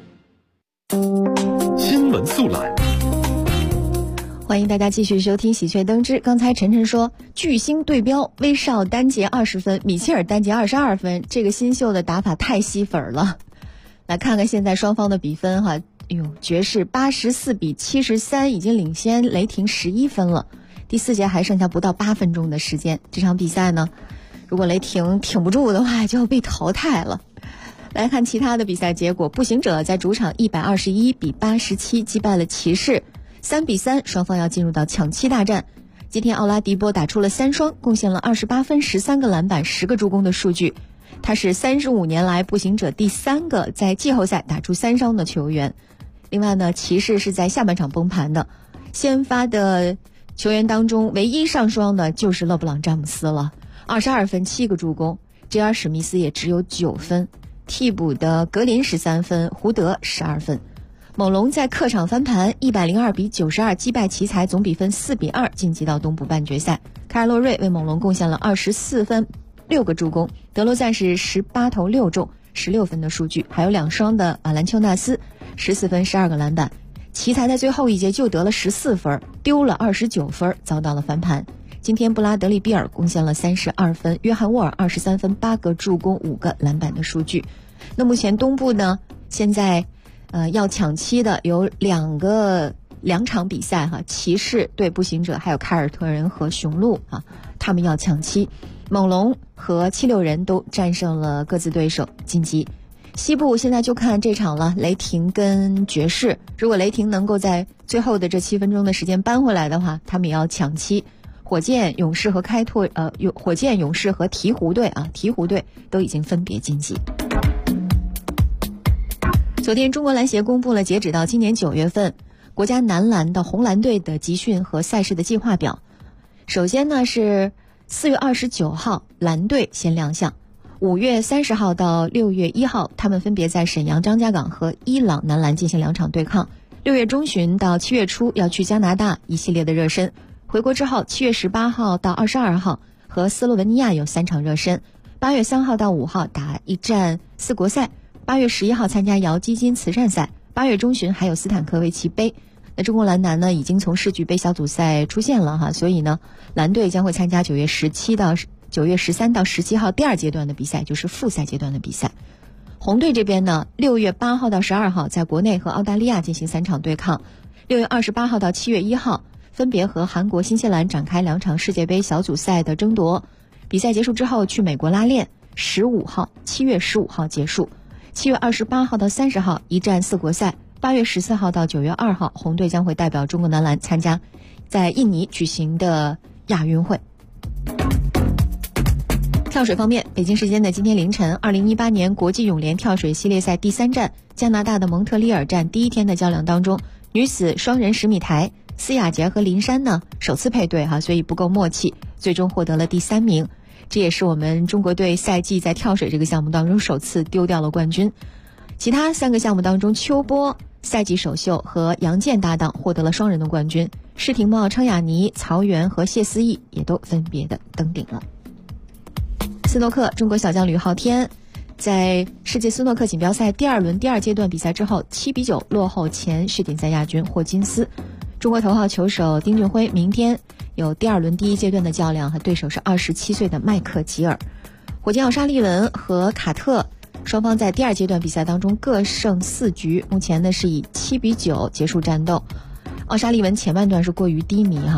新闻速览。 欢迎大家继续收听喜鹊登之。刚才晨晨说巨星对标，威少单节20分，米切尔单节22分，这个新秀的打法太吸粉了。来看看现在双方的比分哈，爵士84比73已经领先雷霆11分了。第4节还剩下不到8分钟的时间，这场比赛呢，如果雷霆挺不住的话，就要被淘汰了。来看其他的比赛结果，步行者在主场121比87击败了骑士，3比3，双方要进入到抢七大战。今天奥拉迪波打出了3双，贡献了28分、13个篮板、10个助攻的数据。他是35年来步行者第3个在季后赛打出3双的球员。另外呢，骑士是在下半场崩盘的，先发的球员当中唯一上双的就是勒布朗詹姆斯了，22分7个助攻， J.R. 史密斯也只有9分，替补的格林13分，胡德12分。猛龙在客场翻盘102比92击败奇才，总比分4比2晋级到东部半决赛。凯尔洛瑞为猛龙贡献了24分6个助攻，德罗赞是18投6中16分的数据，还有2双的瓦兰丘纳斯14分12个篮板。奇才在最后一节就得了14分，丢了29分，遭到了翻盘。今天布拉德利比尔贡献了32分，约翰沃尔23分8个助攻5个篮板的数据。那目前东部呢，现在要抢七的有两场比赛哈，骑士对步行者，还有凯尔特人和雄鹿啊，他们要抢七。猛龙和76人都战胜了各自对手晋级。西部现在就看这场了，雷霆跟爵士。如果雷霆能够在最后的这7分钟的时间扳回来的话，他们也要抢七。火箭、勇士和鹈鹕和鹈鹕队啊，鹈鹕队都已经分别晋级。昨天中国篮协公布了截止到今年9月份国家男篮的红蓝队的集训和赛事的计划表。首先呢是4月29号蓝队先亮相，5月30号到6月1号他们分别在沈阳、张家港和伊朗男篮进行2场对抗。6月中旬到7月初要去加拿大一系列的热身，回国之后7月18号到22号和斯洛文尼亚有3场热身，8月3号到5号打一战4国赛，8月11号参加姚基金慈善赛，8月中旬还有斯坦科维奇杯。那中国男篮呢已经从世俱杯小组赛出现了哈，所以呢蓝队将会参加9月13到17号第2阶段的比赛，就是复赛阶段的比赛。红队这边呢6月8号到12号在国内和澳大利亚进行3场对抗，6月28号到7月1号分别和韩国、新西兰展开2场世界杯小组赛的争夺。比赛结束之后去美国拉练，7月15号结束。7月28号到30号一战4国赛，8月14号到9月2号红队将会代表中国男篮参加在印尼举行的亚运会。跳水方面，北京时间的今天凌晨，2018年国际泳联跳水系列赛第3站加拿大的蒙特利尔站第1天的较量当中，女子双人10米台司雅洁和林珊呢首次配对所以不够默契，最终获得了第3名。这也是我们中国队赛季在跳水这个项目当中首次丢掉了冠军。其他3个项目当中，邱波赛季首秀和杨健搭档获得了双人的冠军，施廷懋、程雅妮、曹缘和谢思义也都分别的登顶了。斯诺克，中国小将吕昊天在世界斯诺克锦标赛第2轮第2阶段比赛之后7比9落后前世锦赛亚军霍金斯。中国头号球手丁俊晖明天有第2轮第1阶段的较量，和对手是27岁的麦克吉尔。火箭奥沙利文和卡特双方在第2阶段比赛当中各胜4局，目前呢是以7比9结束战斗。奥沙利文前半段是过于低迷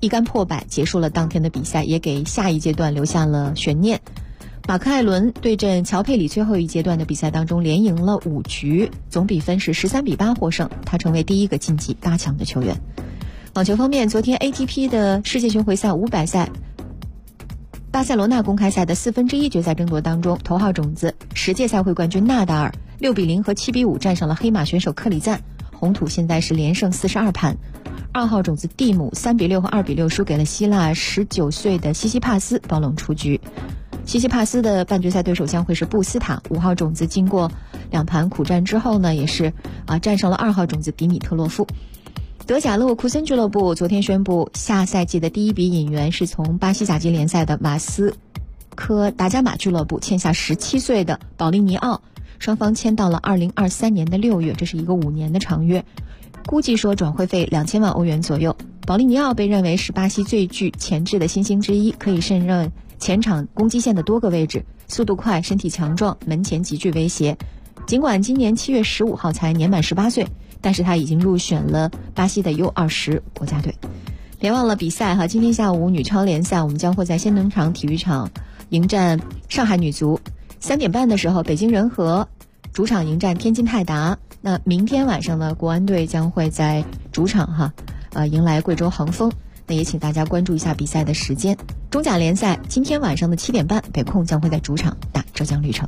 一杆破百结束了当天的比赛，也给下一阶段留下了悬念。马克艾伦对阵乔佩里最后一阶段的比赛当中连赢了5局，总比分是13-8获胜，他成为第一个晋级8强的球员。网球方面，昨天 ATP 的世界巡回赛500赛巴塞罗那公开赛的1/4决赛争夺当中，头号种子10届赛会冠军纳达尔6-0和7-5战胜了黑马选手克里赞，红土现在是连胜42盘。2号种子蒂姆3-6和2-6输给了希腊19岁的西西帕斯，爆冷出局。西西帕斯的半决赛对手将会是布斯塔。5号种子经过2盘苦战之后呢，也是战胜了2号种子迪米特洛夫。德甲勒沃库森俱乐部昨天宣布，下赛季的第一笔引援是从巴西甲级联赛的马斯科达加马俱乐部签下17岁的保利尼奥，双方签到了2023年的6月，这是一个5年的长约，估计说转会费2000万欧元左右。保利尼奥被认为是巴西最具潜质的新星之一，可以胜任前场攻击线的多个位置，速度快，身体强壮，门前极具威胁。尽管今年7月15号才年满18岁，但是他已经入选了巴西的 U20 国家队。别忘了比赛哈，今天下午女超联赛我们将会在仙农场体育场迎战上海女足，3点半的时候北京人和主场迎战天津泰达。那明天晚上呢，国安队将会在主场迎来贵州恒丰。那也请大家关注一下比赛的时间。中甲联赛今天晚上的7点半，北控将会在主场打浙江绿城。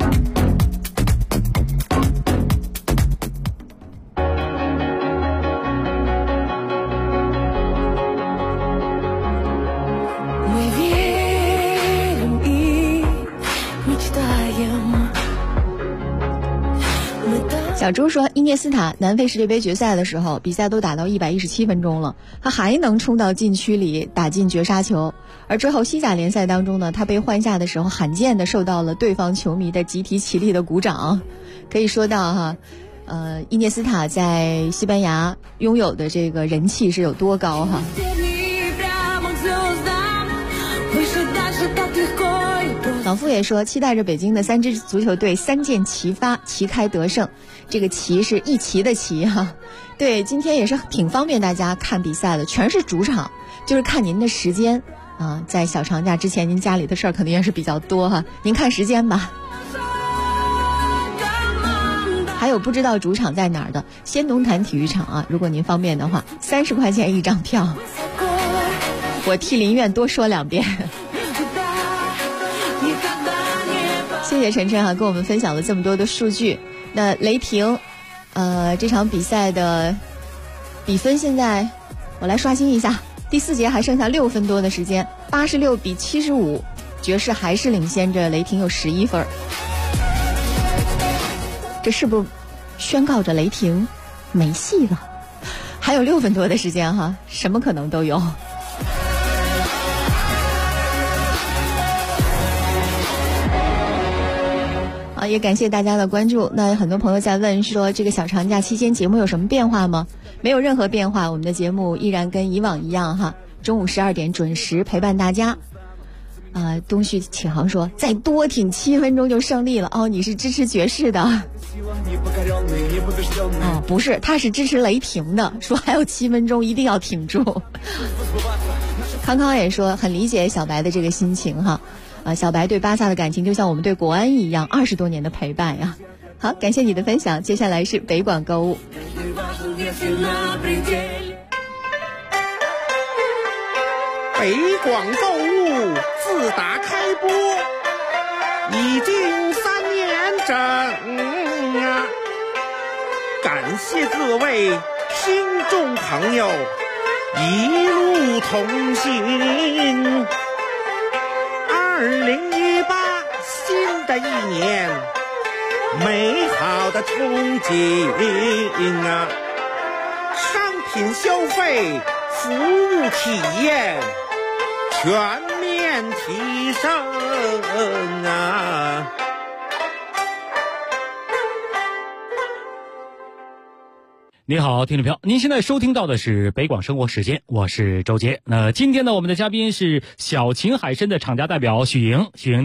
小朱说，伊涅斯塔南非世界杯决赛的时候，比赛都打到117分钟了，他还能冲到禁区里打进绝杀球。而之后西甲联赛当中呢，他被换下的时候，罕见的受到了对方球迷的集体起立的鼓掌。可以说到伊涅斯塔在西班牙拥有的这个人气是有多高哈。老夫也说，期待着北京的3支足球队3箭齐发，旗开得胜。这个旗是一旗的旗哈。对，今天也是挺方便大家看比赛的，全是主场，就是看您的时间在小长假之前，您家里的事儿肯定也是比较多哈，您看时间吧。还有不知道主场在哪儿的，仙农坛体育场如果您方便的话，30块钱一张票。我替林苑多说2遍。谢谢晨晨跟我们分享了这么多的数据。那雷霆这场比赛的比分现在我来刷新一下，第4节还剩下6分多的时间，86-75，爵士还是领先着雷霆有11分。这是不是宣告着雷霆没戏了？还有6分多的时间哈，什么可能都有。也感谢大家的关注。那很多朋友在问说，这个小长假期间节目有什么变化吗？没有任何变化，我们的节目依然跟以往一样哈，中午12点准时陪伴大家。东旭启航说，再多挺7分钟就胜利了。你是支持爵士的？不是，他是支持雷霆的，说还有7分钟一定要挺住。康康也说很理解小白的这个心情哈。小白对巴萨的感情就像我们对国安一样，20多年的陪伴呀。好，感谢你的分享。接下来是北广购物。 北广购物自打开播已经3年整感谢各位听众朋友一路同行。2018新的一年，美好的憧憬商品消费，服务体验全面提升你好，听众朋友，您现在收听到的是北广生活时间，我是周杰。那今天呢，我们的嘉宾是小秦海参的厂家代表许莹。许莹你好。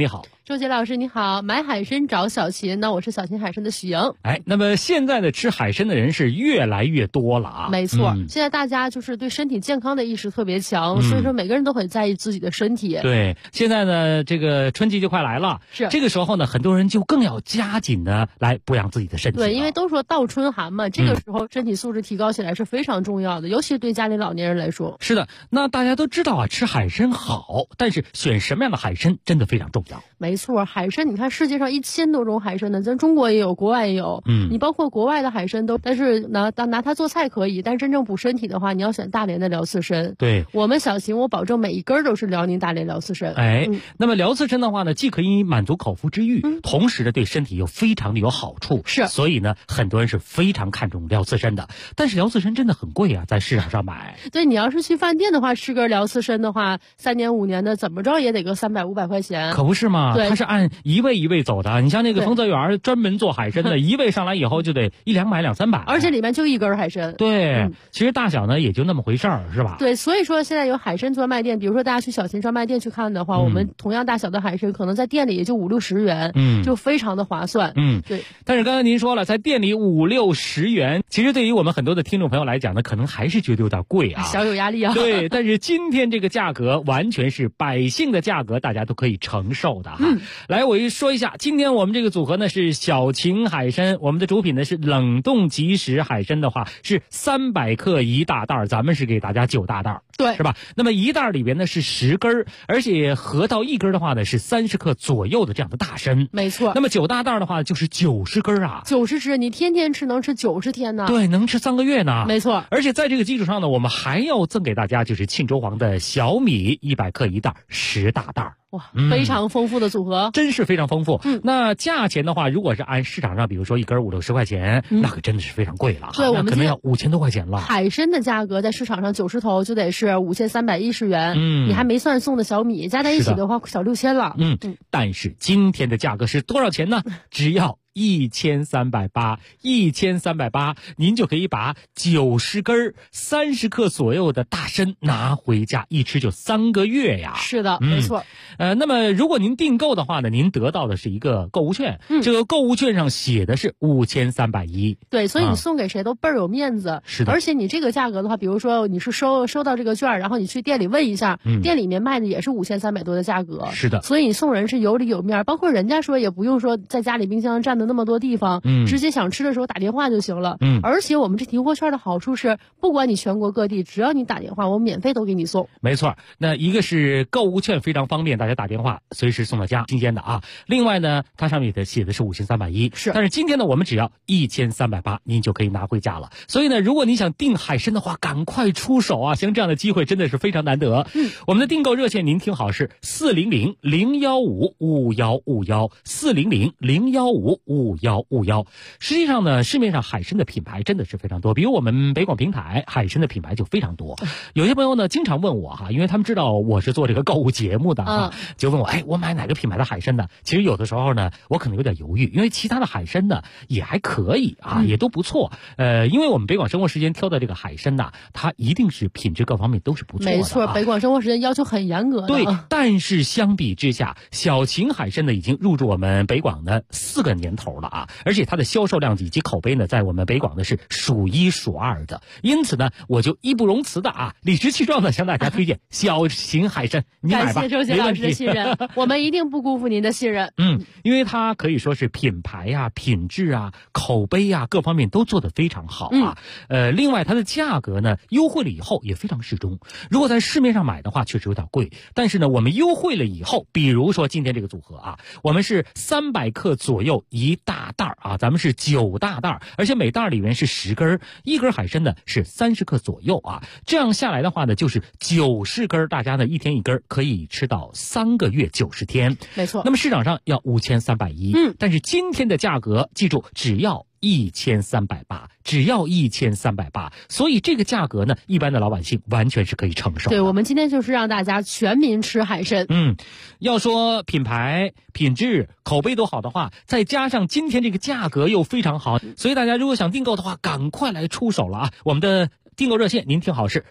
周杰老师你好，买海参找小秦，那我是小秦海参的许莹。 那么现在的吃海参的人是越来越多了啊。 没错，现在大家就是对身体健康的意识特别强，所以说每个人都很在意自己的身体。 对，现在呢这个春季就快来了， 是这个时候呢很多人就更要加紧的来补养自己的身体。 对，因为都说倒春寒嘛，这个时候身体素质提高起来是非常重要的，尤其对家里老年人来说。 是的，那大家都知道啊，吃海参好，但是选什么样的海参真的非常重要。 没错，海参你看世界上1000多种海参呢，咱中国也有，国外也有。你包括国外的海参都，但是拿它做菜可以，但真正补身体的话，你要选大连的辽刺参。 对， 我们小秦我保证每一根都是辽宁大连辽刺参。 那么辽刺参的话呢，既可以满足口腹之欲，同时呢对身体又非常的有好处。 是， 所以呢很多人是非常看重辽刺参的。但是辽刺参真的很贵啊，在市场上买。 对，你要是去饭店的话，吃根辽刺参的话，3年5年的怎么着也得个300、500块钱。 可不是嘛？ 对， 它是按一位一位走的。你像那个丰泽园专门做海参的，一位上来以后就得100-200、300， 而且里面就一根海参。 对，其实大小呢也就那么回事儿，是吧？ 对，所以说现在有海参专卖店，比如说大家去小秦专卖店去看的话，我们同样大小的海参可能在店里也就50-60元，就非常的划算。对。 但是刚才您说了，在店里50-60元，其实对于我们很多的听众朋友来讲呢，可能还是觉得有点贵啊， 小有压力啊。 对，但是今天这个价格完全是百姓的价格，大家都可以承受的哈。来，我说一下，今天我们这个组合呢是小秦海参，我们的主品呢是冷冻即食海参的话是300克1大袋，咱们是给大家9大袋， 对， 是吧？那么1袋里边呢是10根，而且合到1根的话呢是30克左右的这样的大参， 没错。 那么9大袋的话就是90根啊 ，90只，你天天吃能吃90天呢？ 对，能吃3个月呢。 没错。 而且在这个基础上呢，我们还要赠给大家就是沁州黄的小米100克1袋，10大袋。 哇，非常丰富的组合， 真是非常丰富。那价钱的话，如果是按市场上，比如说1根50-60块钱，那可真的是非常贵了。 对，我们可能要5000多块钱了。 海参的价格在市场上90头就得是5310元，你还没算送的小米，加在一起的话小6000了。 但是今天的价格是多少钱呢？只要1380，1380，您就可以把90根30克左右的大参拿回家，一吃就3个月呀。 是的，没错。 那么如果您订购的话呢，您得到的是一个购物券，这个购物券上写的是5310。 对，所以你送给谁都倍儿有面子。 是的。 而且你这个价格的话，比如说你是收到这个券，然后你去店里问一下，店里面卖的也是5300多的价格。 是的。 所以你送人是有理有面，包括人家说也不用说在家里冰箱占的那么多地方，直接想吃的时候打电话就行了。而且我们这提货券的好处是，不管你全国各地，只要你打电话，我免费都给你送。 没错，那一个是购物券非常方便，大家打电话随时送到家，新鲜的啊。另外呢，它上面写的是5310， 是。 但是今天呢，我们只要1380，您就可以拿回家了。所以呢，如果你想订海参的话，赶快出手啊！像这样的机会真的是非常难得。我们的订购热线您听好是400-015-5151，400-015-5151。实际上呢，市面上海参的品牌真的是非常多，比如我们北广平台海参的品牌就非常多。有些朋友呢经常问我哈，因为他们知道我是做这个购物节目的就问我，我买哪个品牌的海参呢？其实有的时候呢，我可能有点犹豫，因为其他的海参呢也还可以啊，也都不错。因为我们北广生活时间挑的这个海参呢，它一定是品质各方面都是不错的。 没错，北广生活时间要求很严格的。 对，但是相比之下，小秦海参呢已经入驻我们北广的4个年头了啊，而且它的销售量以及口碑呢，在我们北广呢是数1数2的。因此呢，我就义不容辞的理直气壮的向大家推荐小秦海参，你买吧。 感谢周杰老师的信任，我们一定不辜负您的信任。 因为它可以说是品牌啊、品质啊、口碑啊各方面都做得非常好啊。另外它的价格呢优惠了以后也非常适中。如果在市面上买的话，确实有点贵，但是呢，我们优惠了以后，比如说今天这个组合我们是300克左右1大袋咱们是9大袋，而且每袋里面是10根，1根海参呢是30克左右这样下来的话呢，就是90根，大家呢一天1根，可以吃到3个月90天。 没错。 那么市场上要5310，但是今天的价格记住只要1380，只要1380，所以这个价格呢，一般的老百姓完全是可以承受的。 对，我们今天就是让大家全民吃海参。 要说品牌、品质、口碑都好的话，再加上今天这个价格又非常好，所以大家如果想订购的话，赶快来出手了我们的订购热线您听好是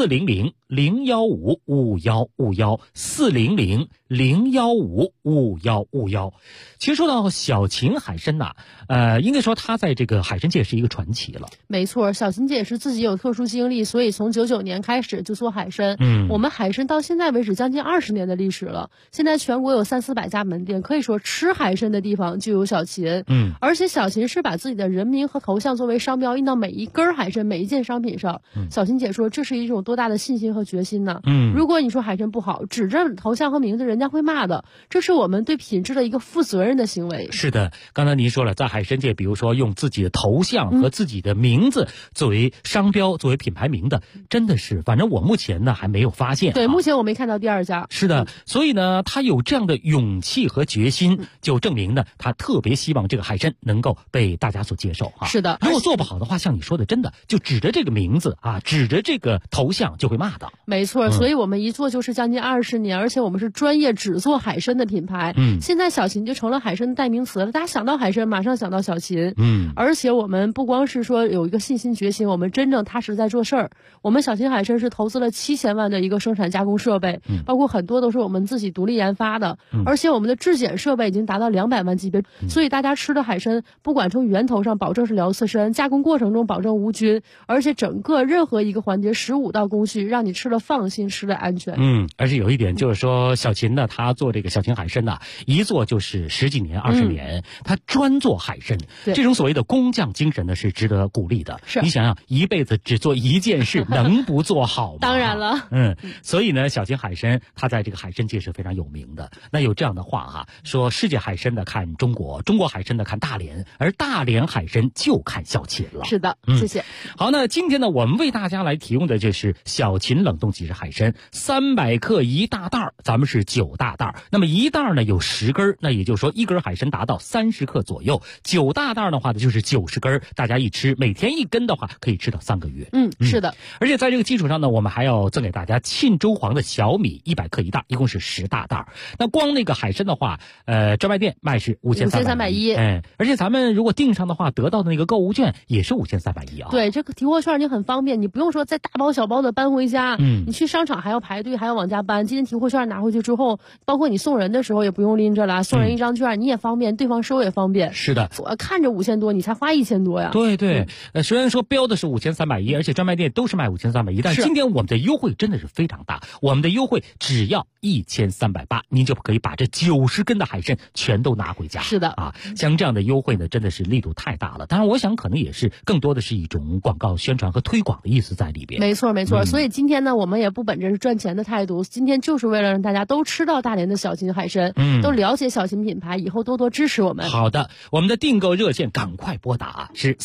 400-015-5151，400-015-5151。其实说到小秦海参呐，应该说他在这个海参界是一个传奇了。 没错，小秦姐是自己有特殊经历，所以从99年开始就做海参。我们海参到现在为止将近20年的历史了，现在全国有300-400家门店，可以说吃海参的地方就有小秦。而且小秦是把自己的人名和头像作为商标印到每一根海参每一件商品上。小秦姐说这是一种多大的信心和决心呢？如果你说海参不好，指着头像和名字人家会骂的，这是我们对品质的一个负责任的行为。 是的，刚才您说了，在海参界比如说用自己的头像和自己的名字作为商标作为品牌名的，真的是反正我目前呢还没有发现。 对，目前我没看到第二家。 是的，所以呢他有这样的勇气和决心，就证明呢他特别希望这个海参能够被大家所接受哈。 是的， 如果做不好的话，像你说的，真的就指着这个名字啊，指着这个头像就会骂的。 没错，所以我们一做就是将近20年，而且我们是专业只做海参的品牌。现在小秦就成了海参的代名词了，大家想到海参马上想到小秦。而且我们不光是说有一个信心决心，我们真正踏实在做事儿。我们小秦海参是投资了7000万的一个生产加工设备，包括很多都是我们自己独立研发的，而且我们的质检设备已经达到200万级别，所以大家吃的海参不管从源头上保证是辽刺参，加工过程中保证无菌，而且整个任何一个环节15道工序让你吃了放心，吃了安全。 而且有一点就是说，小秦呢他做这个小秦海参呢，一做就是10几年20年，他专做海参，这种所谓的工匠精神呢是值得鼓励的。 是， 你想想一辈子只做一件事能不做好吗？ 当然了。 所以呢小秦海参他在这个海参界是非常有名的。那有这样的话哈，说世界海参的看中国，中国海参的看大连，而大连海参就看小秦了。 是的，谢谢。 好，那今天呢我们为大家来提供的就是小秦冷冻即食海参，300克1大袋，咱们是9大袋。那么1袋呢有10根，那也就是说1根海参达到30克左右，9大袋的话呢就是90根，大家一吃每天1根的话可以吃到3个月。 是的。 而且在这个基础上呢，我们还要赠给大家沁州黄的小米100克1袋，一共是10大袋。那光那个海参的话，专卖店卖是5310，而且咱们如果订上的话，得到的那个购物券也是5310啊。 对，这个提货券就很方便，你不用说再大包小包的搬回家，你去商场还要排队，还要往家搬。今天提货券拿回去之后，包括你送人的时候也不用拎着了，送人一张券你也方便，对方收也方便。 是的， 我看着5000多，你才花1000多呀。 对对，虽然说标的是5310，而且专卖店都是卖5310，但是今天我们的优惠真的是非常大，我们的优惠只要1380，您就可以把这90根的海参全都拿回家。 是的啊，像这样的优惠呢，真的是力度太大了。当然，我想可能也是更多的是一种广告宣传和推广的意思在里边。 没错没错，所以今天呢，我们也不本着是赚钱的态度，今天就是为了让大家都吃到大连的小秦海参，都了解小秦品牌，以后多多支持我们。 好的，我们的订购热线赶快拨打是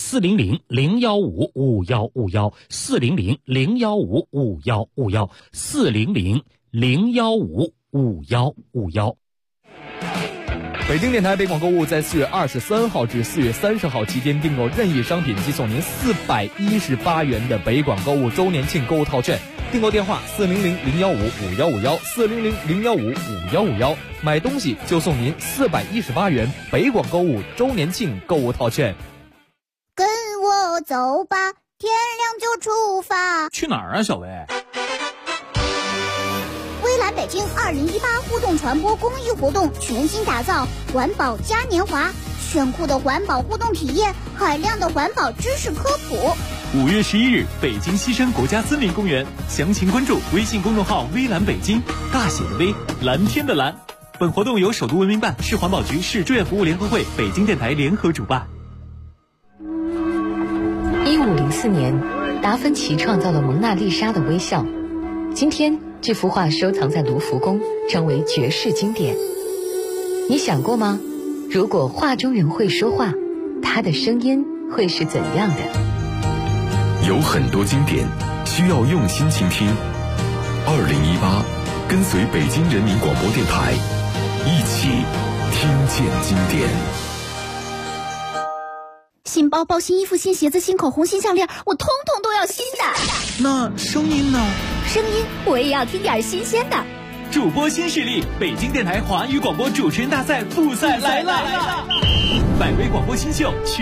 400-015-5151，400-015-5151，400-015-5151。 北京电台北广购物在4月23号至4月30号期间订购任意商品即送您418元的北广购物周年庆购物套券。订购电话400-015-5151，400-015-5151，买东西就送您418元北广购物周年庆购物套券。 跟我走吧，天亮就出发。 去哪儿啊，小薇？ 蔚蓝北京2018互动传播公益活动全新打造，环保嘉年华，炫酷的环保互动体验，海量的环保知识科普。 5月11日，北京西山国家森林公园，详情关注微信公众号“蔚蓝北京”，大写的微，蓝天的蓝。本活动由首都文明办、市环保局、市志愿服务联合会、北京电台联合主办。 1504年，达芬奇创造了蒙娜丽莎的微笑。今天，这幅画收藏在卢浮宫，成为绝世经典。你想过吗？如果画中人会说话，他的声音会是怎样的？ 有很多经典需要用心倾听。2018，跟随北京人民广播电台，一起听见经典。 新包包、新衣服、新鞋子、新口红、新项链，我通通都要新的。 那声音呢？ 声音我也要听点新鲜的。 主播新势力，北京电台华语广播主持人大赛复赛来了！百位广播新秀